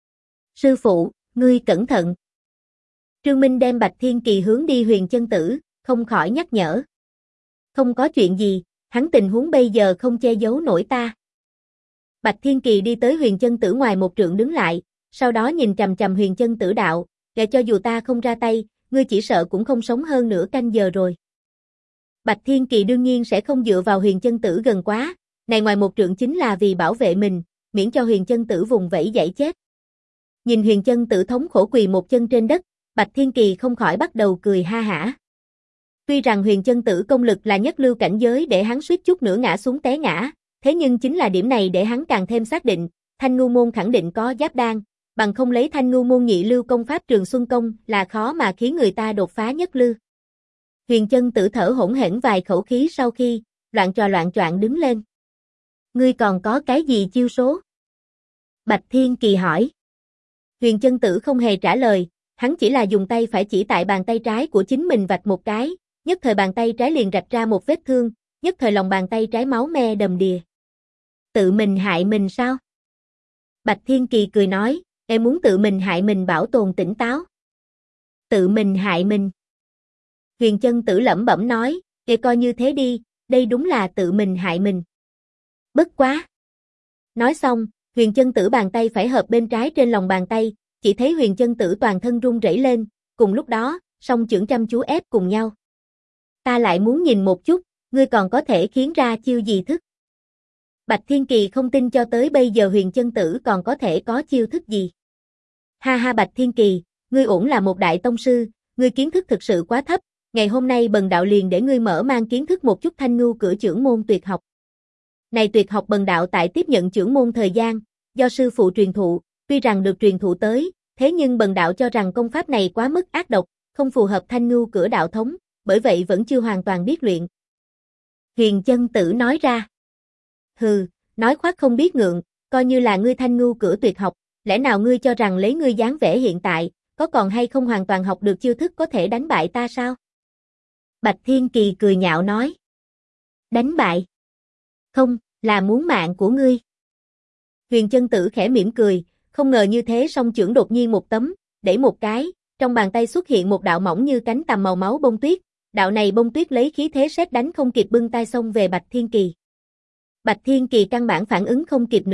Sư phụ, ngươi cẩn thận. Trương Minh đem Bạch Thiên Kỳ hướng đi Huyền Chân Tử, không khỏi nhắc nhở. Không có chuyện gì, hắn tình huống bây giờ không che giấu nổi ta. Bạch Thiên Kỳ đi tới Huyền Chân Tử ngoài một trượng đứng lại, sau đó nhìn chằm chằm Huyền Chân Tử đạo, để cho dù ta không ra tay, ngươi chỉ sợ cũng không sống hơn nửa canh giờ rồi. Bạch Thiên Kỳ đương nhiên sẽ không dựa vào Huyền Chân Tử gần quá, này ngoài một trượng chính là vì bảo vệ mình, miễn cho Huyền Chân Tử vùng vẫy giải chết. Nhìn Huyền Chân Tử thống khổ quỳ một chân trên đất, Bạch Thiên Kỳ không khỏi bắt đầu cười ha hả. Tuy rằng Huyền Chân Tử công lực là nhất lưu cảnh giới để hắn suýt chút nữa ngã xuống té ngã, thế nhưng chính là điểm này để hắn càng thêm xác định, Thanh Ngưu môn khẳng định có giáp đan, bằng không lấy Thanh Ngưu môn nhị lưu công pháp Trường Xuân công là khó mà khiến người ta đột phá nhất lưu. Huyền Chân Tử thở hổn hển vài khẩu khí sau khi, loạn choạng đứng lên. Ngươi còn có cái gì chiêu số? Bạch Thiên Kỳ hỏi. Huyền Chân Tử không hề trả lời, hắn chỉ là dùng tay phải chỉ tại bàn tay trái của chính mình vạch một cái, nhất thời bàn tay trái liền rạch ra một vết thương, nhất thời lòng bàn tay trái máu me đầm đìa. Tự mình hại mình sao? Bạch Thiên Kỳ cười nói, em muốn tự mình hại mình bảo tồn tỉnh táo. Tự mình hại mình. Huyền Chân Tử lẩm bẩm nói, coi như thế đi, đây đúng là tự mình hại mình. Bất quá. Nói xong, Huyền Chân Tử bàn tay phải hợp bên trái trên lòng bàn tay, chỉ thấy Huyền Chân Tử toàn thân run rẩy lên, cùng lúc đó, song chưởng chăm chú ép cùng nhau. Ta lại muốn nhìn một chút, ngươi còn có thể khiến ra chiêu gì thức. Bạch Thiên Kỳ không tin cho tới bây giờ Huyền Chân Tử còn có thể có chiêu thức gì. Ha ha Bạch Thiên Kỳ, ngươi ổn là một đại tông sư, ngươi kiến thức thực sự quá thấp, ngày hôm nay bần đạo liền để ngươi mở mang kiến thức một chút Thanh Ngưu cửa chưởng môn tuyệt học. Này tuyệt học bần đạo tại tiếp nhận chưởng môn thời gian, do sư phụ truyền thụ, tuy rằng được truyền thụ tới, thế nhưng bần đạo cho rằng công pháp này quá mức ác độc, không phù hợp Thanh Ngưu cửa đạo thống, bởi vậy vẫn chưa hoàn toàn biết luyện. Huyền Chân Tử nói ra. Hừ, nói khoác không biết ngượng, coi như là ngươi Thanh Ngưu cửa tuyệt học, lẽ nào ngươi cho rằng lấy ngươi dáng vẻ hiện tại, có còn hay không hoàn toàn học được chiêu thức có thể đánh bại ta sao? Bạch Thiên Kỳ cười nhạo nói. Đánh bại? Không, là muốn mạng của ngươi. Huyền Chân Tử khẽ mỉm cười, không ngờ như thế song chưởng đột nhiên một tấm, đẩy một cái, trong bàn tay xuất hiện một đạo mỏng như cánh tằm màu máu bông tuyết, đạo này bông tuyết lấy khí thế sét đánh không kịp bưng tay xông về Bạch Thiên Kỳ. Bạch Thiên Kỳ căn bản phản ứng không kịp nữa,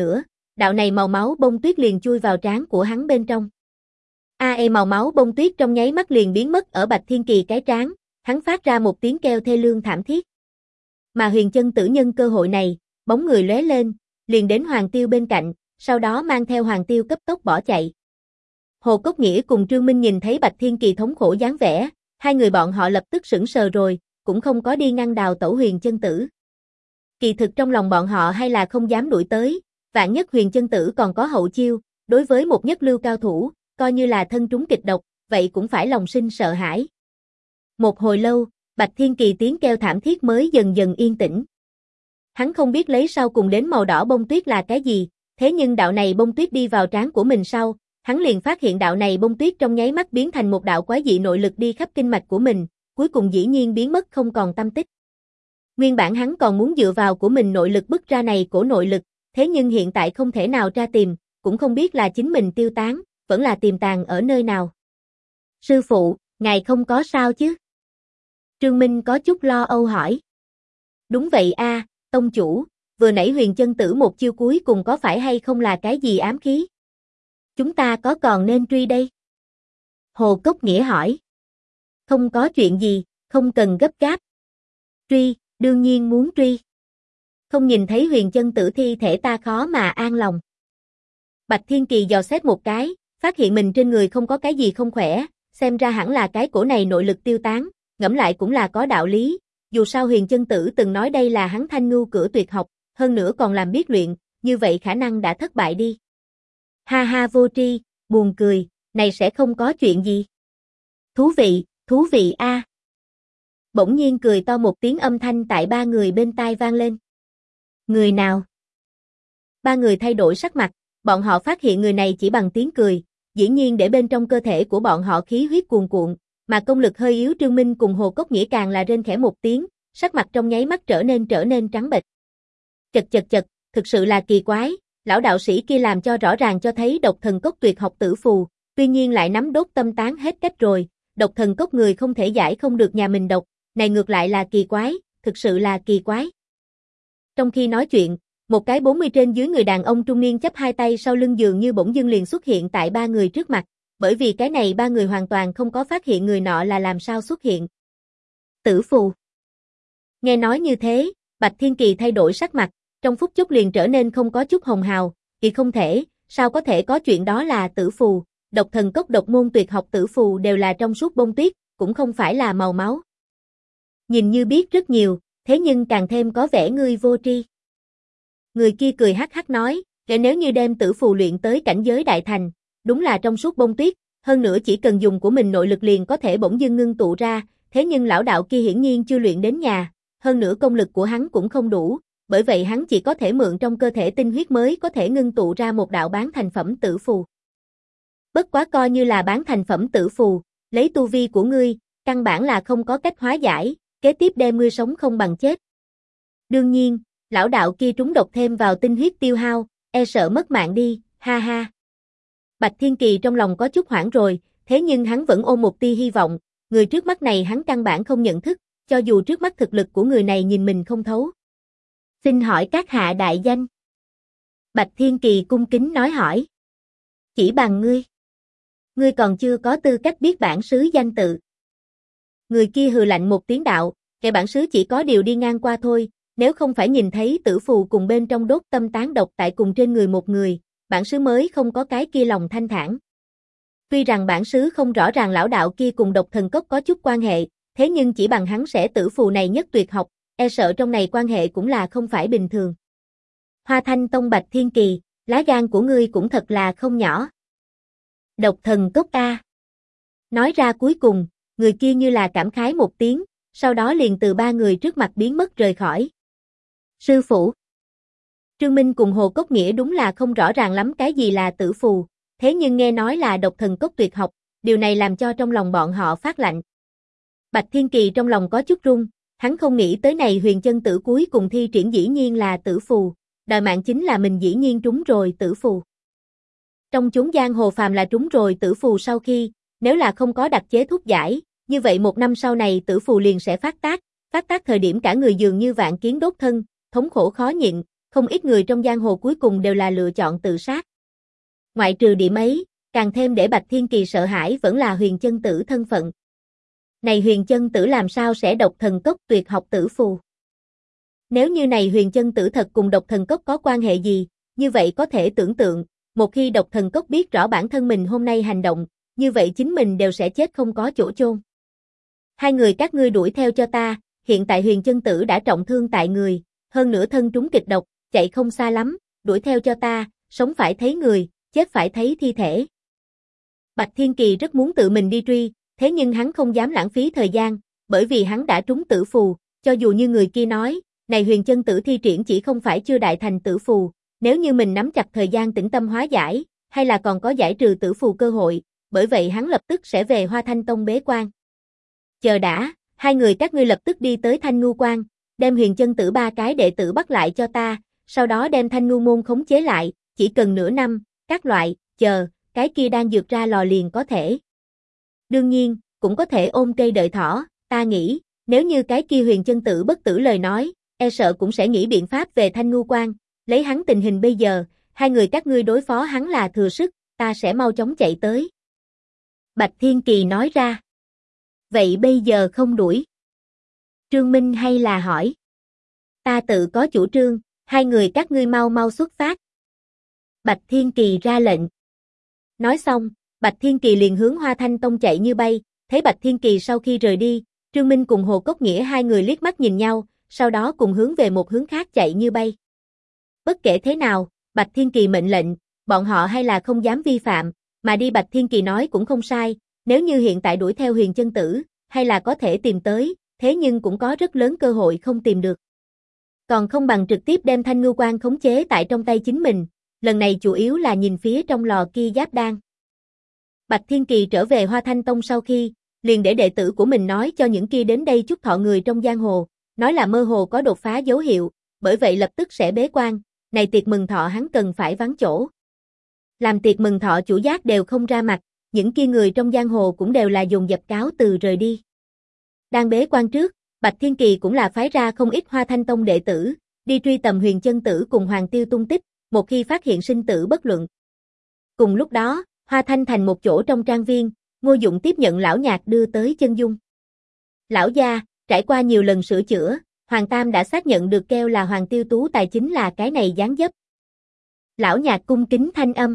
đạo này màu máu bông tuyết liền chui vào trán của hắn bên trong. Màu máu bông tuyết trong nháy mắt liền biến mất ở Bạch Thiên Kỳ cái trán, hắn phát ra một tiếng kêu thê lương thảm thiết. Mà Huyền Chân Tử nhân cơ hội này, bóng người lóe lên, liền đến Hoàng Tiêu bên cạnh, sau đó mang theo Hoàng Tiêu cấp tốc bỏ chạy. Hồ Cốc Nghĩa cùng Trương Minh nhìn thấy Bạch Thiên Kỳ thống khổ dáng vẻ, hai người bọn họ lập tức sững sờ rồi, cũng không có đi ngăn đào tẩu Huyền Chân Tử. Kỳ thực trong lòng bọn họ hay là không dám đuổi tới, vạn nhất Huyền Chân Tử còn có hậu chiêu, đối với một nhất lưu cao thủ, coi như là thân trúng kịch độc, vậy cũng phải lòng sinh sợ hãi. Một hồi lâu, Bạch Thiên Kỳ tiếng kêu thảm thiết mới dần dần yên tĩnh. Hắn không biết lấy sau cùng đến màu đỏ bông tuyết là cái gì, thế nhưng đạo này bông tuyết đi vào trán của mình sau, hắn liền phát hiện đạo này bông tuyết trong nháy mắt biến thành một đạo quái dị nội lực đi khắp kinh mạch của mình, cuối cùng dĩ nhiên biến mất không còn tăm tích. Nguyên bản hắn còn muốn dựa vào của mình nội lực bức ra này cổ nội lực, thế nhưng hiện tại không thể nào tra tìm, cũng không biết là chính mình tiêu tán, vẫn là tiềm tàng ở nơi nào. Sư phụ, ngài không có sao chứ? Trương Minh có chút lo âu hỏi. Đúng vậy tông chủ, vừa nãy Huyền Chân Tử một chiêu cuối cùng có phải hay không là cái gì ám khí? Chúng ta có còn nên truy đây? Hồ Cốc Nghĩa hỏi. Không có chuyện gì, không cần gấp gáp. Truy, đương nhiên muốn truy. Không nhìn thấy Huyền Chân Tử thi thể ta khó mà an lòng. Bạch Thiên Kỳ dò xét một cái, phát hiện mình trên người không có cái gì không khỏe, xem ra hẳn là cái cổ này nội lực tiêu tán, ngẫm lại cũng là có đạo lý, dù sao Huyền Chân Tử từng nói đây là hắn thanh ngưu cửa tuyệt học, hơn nữa còn làm biết luyện, như vậy khả năng đã thất bại đi. Ha ha vô tri, buồn cười, này sẽ không có chuyện gì. Thú vị a. Bỗng nhiên cười to một tiếng âm thanh tại ba người bên tai vang lên. Người nào? Ba người thay đổi sắc mặt, bọn họ phát hiện người này chỉ bằng tiếng cười, dĩ nhiên để bên trong cơ thể của bọn họ khí huyết cuồn cuộn, mà công lực hơi yếu Trương Minh cùng Hồ Cốc Nghĩa càng là rên khẽ một tiếng, sắc mặt trong nháy mắt trở nên trắng bệch. Chật, thực sự là kỳ quái, lão đạo sĩ kia làm cho rõ ràng cho thấy độc thần cốc tuyệt học tử phù, tuy nhiên lại nắm đốt tâm tán hết cách rồi, độc thần cốc người không thể giải không được nhà mình độc, này ngược lại là kỳ quái, thực sự là kỳ quái. Trong khi nói chuyện, một cái 40 trên dưới người đàn ông trung niên chắp hai tay sau lưng dường như bỗng dưng liền xuất hiện tại ba người trước mặt, bởi vì cái này ba người hoàn toàn không có phát hiện người nọ là làm sao xuất hiện. Tử phù. Nghe nói như thế, Bạch Thiên Kỳ thay đổi sắc mặt, trong phút chốc liền trở nên không có chút hồng hào, kỳ không thể, sao có thể có chuyện đó là tử phù, độc thần cốc độc môn tuyệt học tử phù đều là trong suốt bông tuyết, cũng không phải là màu máu. Nhìn như biết rất nhiều, thế nhưng càng thêm có vẻ ngươi vô tri. Người kia cười hắc hắc nói, nếu như đem tử phù luyện tới cảnh giới đại thành, đúng là trong suốt bông tuyết, hơn nữa chỉ cần dùng của mình nội lực liền có thể bỗng dưng ngưng tụ ra, thế nhưng lão đạo kia hiển nhiên chưa luyện đến nhà, hơn nữa công lực của hắn cũng không đủ, bởi vậy hắn chỉ có thể mượn trong cơ thể tinh huyết mới có thể ngưng tụ ra một đạo bán thành phẩm tử phù. Bất quá coi như là bán thành phẩm tử phù, lấy tu vi của ngươi, căn bản là không có cách hóa giải, kế tiếp đem ngươi sống không bằng chết. Đương nhiên, lão đạo kia trúng độc thêm vào tinh huyết tiêu hao, e sợ mất mạng đi, ha ha. Bạch Thiên Kỳ trong lòng có chút hoảng rồi, thế nhưng hắn vẫn ôm một tia hy vọng, người trước mắt này hắn căn bản không nhận thức, cho dù trước mắt thực lực của người này nhìn mình không thấu. Xin hỏi các hạ đại danh? Bạch Thiên Kỳ cung kính nói hỏi. Chỉ bằng ngươi. Ngươi còn chưa có tư cách biết bản xứ danh tự. Người kia hừ lạnh một tiếng đạo, kẻ bản xứ chỉ có điều đi ngang qua thôi, nếu không phải nhìn thấy tử phù cùng bên trong đốt tâm tán độc tại cùng trên người một người, bản xứ mới không có cái kia lòng thanh thản. Tuy rằng bản xứ không rõ ràng lão đạo kia cùng độc thần cốc có chút quan hệ, thế nhưng chỉ bằng hắn sẽ tử phù này nhất tuyệt học, e sợ trong này quan hệ cũng là không phải bình thường. Hoa Thanh Tông Bạch Thiên Kỳ, lá gan của ngươi cũng thật là không nhỏ. Độc thần cốc a. Nói ra cuối cùng, người kia như là cảm khái một tiếng, sau đó liền từ ba người trước mặt biến mất rời khỏi. Sư phụ. Trương Minh cùng Hồ Cốc Nghĩa đúng là không rõ ràng lắm cái gì là tử phù, thế nhưng nghe nói là độc thần cốc tuyệt học, điều này làm cho trong lòng bọn họ phát lạnh. Bạch Thiên Kỳ trong lòng có chút run, hắn không nghĩ tới này Huyền Chân Tử cuối cùng thi triển dĩ nhiên là tử phù, đời mạng chính là mình dĩ nhiên trúng rồi tử phù. Trong chốn giang hồ phàm là trúng rồi tử phù sau khi, nếu là không có đặc chế thuốc giải, như vậy một năm sau này tử phù liền sẽ phát tác thời điểm cả người dường như vạn kiến đốt thân, thống khổ khó nhịn, không ít người trong giang hồ cuối cùng đều là lựa chọn tự sát. Ngoại trừ điểm ấy, càng thêm để Bạch Thiên Kỳ sợ hãi vẫn là Huyền Chân Tử thân phận. Này Huyền Chân Tử làm sao sẽ độc thần cốc tuyệt học tử phù? Nếu như này Huyền Chân Tử thật cùng độc thần cốc có quan hệ gì, như vậy có thể tưởng tượng, một khi độc thần cốc biết rõ bản thân mình hôm nay hành động, như vậy chính mình đều sẽ chết không có chỗ chôn. Hai người các ngươi đuổi theo cho ta, hiện tại Huyền Chân Tử đã trọng thương tại người, hơn nữa thân trúng kịch độc, chạy không xa lắm, đuổi theo cho ta, sống phải thấy người, chết phải thấy thi thể. Bạch Thiên Kỳ rất muốn tự mình đi truy, thế nhưng hắn không dám lãng phí thời gian, bởi vì hắn đã trúng tử phù, cho dù như người kia nói, này Huyền Chân Tử thi triển chỉ không phải chưa đại thành tử phù, nếu như mình nắm chặt thời gian tĩnh tâm hóa giải, hay là còn có giải trừ tử phù cơ hội, bởi vậy hắn lập tức sẽ về Hoa Thanh Tông bế quan. Chờ đã, hai người các ngươi lập tức đi tới Thanh Ngu Quan, đem Huyền Chân Tử ba cái đệ tử bắt lại cho ta, sau đó đem Thanh Ngu môn khống chế lại, chỉ cần nửa năm, các loại, chờ, cái kia đang dược ra lò liền có thể. Đương nhiên, cũng có thể ôm cây đợi thỏ, ta nghĩ, nếu như cái kia Huyền Chân Tử bất tử lời nói, e sợ cũng sẽ nghĩ biện pháp về Thanh Ngu Quan, lấy hắn tình hình bây giờ, hai người các ngươi đối phó hắn là thừa sức, ta sẽ mau chóng chạy tới. Bạch Thiên Kỳ nói ra. Vậy bây giờ không đuổi? Trương Minh hay là hỏi? Ta tự có chủ trương, hai người các ngươi mau mau xuất phát. Bạch Thiên Kỳ ra lệnh. Nói xong, Bạch Thiên Kỳ liền hướng Hoa Thanh Tông chạy như bay, thấy Bạch Thiên Kỳ sau khi rời đi, Trương Minh cùng Hồ Cốc Nghĩa hai người liếc mắt nhìn nhau, sau đó cùng hướng về một hướng khác chạy như bay. Bất kể thế nào, Bạch Thiên Kỳ mệnh lệnh, bọn họ hay là không dám vi phạm, mà đi Bạch Thiên Kỳ nói cũng không sai, nếu như hiện tại đuổi theo Huyền Chân Tử, hay là có thể tìm tới, thế nhưng cũng có rất lớn cơ hội không tìm được. Còn không bằng trực tiếp đem Thanh Ngưu Quan khống chế tại trong tay chính mình, lần này chủ yếu là nhìn phía trong lò kia giáp đan. Bạch Thiên Kỳ trở về Hoa Thanh Tông sau khi, liền để đệ tử của mình nói cho những kia đến đây chúc thọ người trong giang hồ, nói là mơ hồ có đột phá dấu hiệu, bởi vậy lập tức sẽ bế quan, này tiệc mừng thọ hắn cần phải vắng chỗ. Làm tiệc mừng thọ chủ giác đều không ra mặt, những kia người trong giang hồ cũng đều là dồn dập cáo từ rời đi. Đang bế quan trước, Bạch Thiên Kỳ cũng là phái ra không ít Hoa Thanh Tông đệ tử, đi truy tầm Huyền Chân Tử cùng Hoàng Tiêu tung tích, một khi phát hiện sinh tử bất luận. Cùng lúc đó, Hoa Thanh thành một chỗ trong trang viên, Ngô Dụng tiếp nhận lão nhạc đưa tới chân dung. Lão gia, trải qua nhiều lần sửa chữa, Hoàng Tam đã xác nhận được keo là Hoàng Tiêu tú tài chính là cái này dáng dấp. Lão nhạc cung kính thanh âm.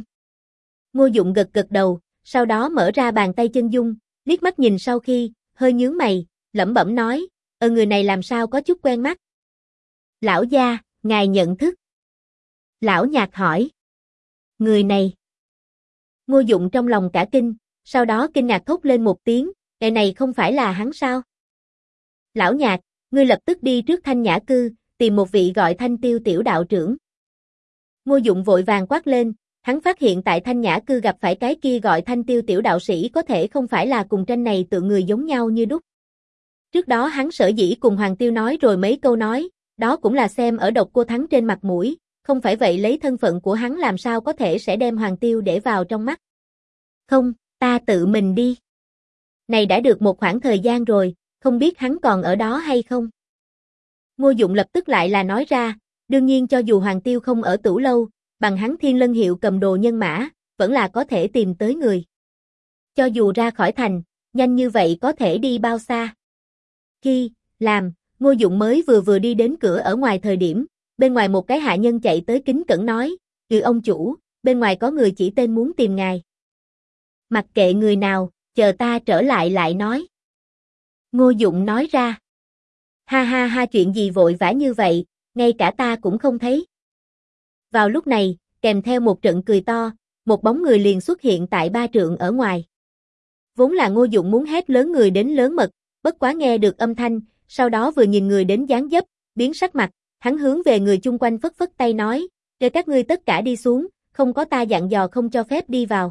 Ngô Dụng gật gật đầu, sau đó mở ra bàn tay chân dung, liếc mắt nhìn sau khi, hơi nhướng mày, lẩm bẩm nói, người này làm sao có chút quen mắt. Lão gia, ngài nhận thức. Lão nhạc hỏi. Người này. Ngô Dụng trong lòng cả kinh, sau đó kinh ngạc thốt lên một tiếng, cái này không phải là hắn sao? Lão nhạc, ngươi lập tức đi trước Thanh Nhã Cư, tìm một vị gọi Thanh Tiêu tiểu đạo trưởng. Ngô Dụng vội vàng quát lên, hắn phát hiện tại Thanh Nhã Cư gặp phải cái kia gọi Thanh Tiêu tiểu đạo sĩ có thể không phải là cùng tranh này tượng người giống nhau như đúc. Trước đó hắn sở dĩ cùng Hoàng Tiêu nói rồi mấy câu nói, đó cũng là xem ở Độc Cô Thắng trên mặt mũi, không phải vậy lấy thân phận của hắn làm sao có thể sẽ đem Hoàng Tiêu để vào trong mắt. Không, ta tự mình đi. Này đã được một khoảng thời gian rồi, không biết hắn còn ở đó hay không. Ngô Dụng lập tức lại là nói ra, đương nhiên cho dù Hoàng Tiêu không ở Tửu Lâu, bằng hắn Thiên Lân hiệu cầm đồ nhân mã, vẫn là có thể tìm tới người. Cho dù ra khỏi thành, nhanh như vậy có thể đi bao xa. Khi, Ngô Dụng mới vừa đi đến cửa ở ngoài thời điểm, bên ngoài một cái hạ nhân chạy tới kính cẩn nói, ông chủ, bên ngoài có người chỉ tên muốn tìm ngài. Mặc kệ người nào, chờ ta trở lại lại nói. Ngô Dụng nói ra. Ha ha ha, chuyện gì vội vã như vậy, ngay cả ta cũng không thấy. Vào lúc này, kèm theo một trận cười to, một bóng người liền xuất hiện tại 3 trượng ở ngoài. Vốn là Ngô Dụng muốn hét lớn người đến lớn mật, bất quá nghe được âm thanh, sau đó vừa nhìn người đến dáng dấp, biến sắc mặt, hắn hướng về người chung quanh phất phất tay nói, để các ngươi tất cả đi xuống, không có ta dặn dò không cho phép đi vào.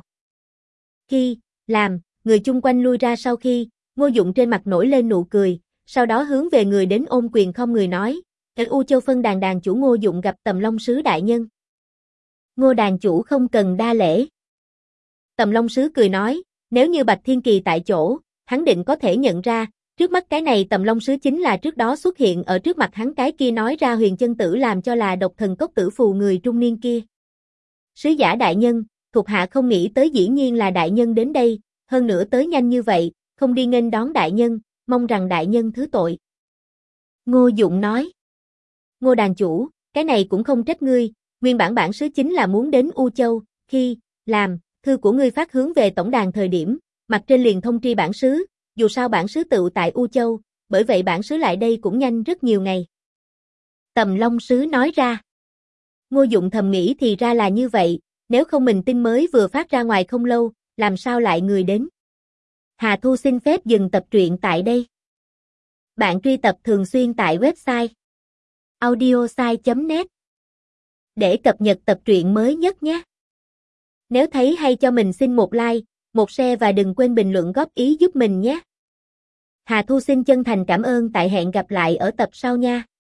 Khi, người chung quanh lui ra sau khi, Ngô Dụng trên mặt nổi lên nụ cười, sau đó hướng về người đến ôm quyền không người nói, U Châu Phân đàn đàn chủ Ngô Dụng gặp Tầm Long Sứ đại nhân. Ngô đàn chủ không cần đa lễ. Tầm Long Sứ cười nói, nếu như Bạch Thiên Kỳ tại chỗ, hắn định có thể nhận ra, Trước mắt cái này Tầm Long Sứ chính là trước đó xuất hiện ở trước mặt hắn cái kia nói ra Huyền Chân Tử làm cho là độc thần cốc tử phù người trung niên kia. Sứ giả đại nhân, thuộc hạ không nghĩ tới dĩ nhiên là đại nhân đến đây, hơn nữa tới nhanh như vậy, không đi nghênh đón đại nhân, mong rằng đại nhân thứ tội. Ngô Dụng nói. Ngô đàn chủ, cái này cũng không trách ngươi, nguyên bản bản sứ chính là muốn đến U Châu, khi làm thư của ngươi phát hướng về tổng đàn thời điểm, mặt trên liền thông tri bản sứ, dù sao bản sứ tựu tại U Châu, bởi vậy bản sứ lại đây cũng nhanh rất nhiều ngày. Tầm Long Sứ nói ra. Ngô Dụng thầm nghĩ thì ra là như vậy, nếu không mình tin mới vừa phát ra ngoài không lâu, làm sao lại người đến. Hà Thu xin phép dừng tập truyện tại đây. Bạn truy tập thường xuyên tại website audiosai.net để cập nhật tập truyện mới nhất nhé. Nếu thấy hay cho mình xin một like, một share và đừng quên bình luận góp ý giúp mình nhé. Hà Thu xin chân thành cảm ơn, tại hẹn gặp lại ở tập sau nha.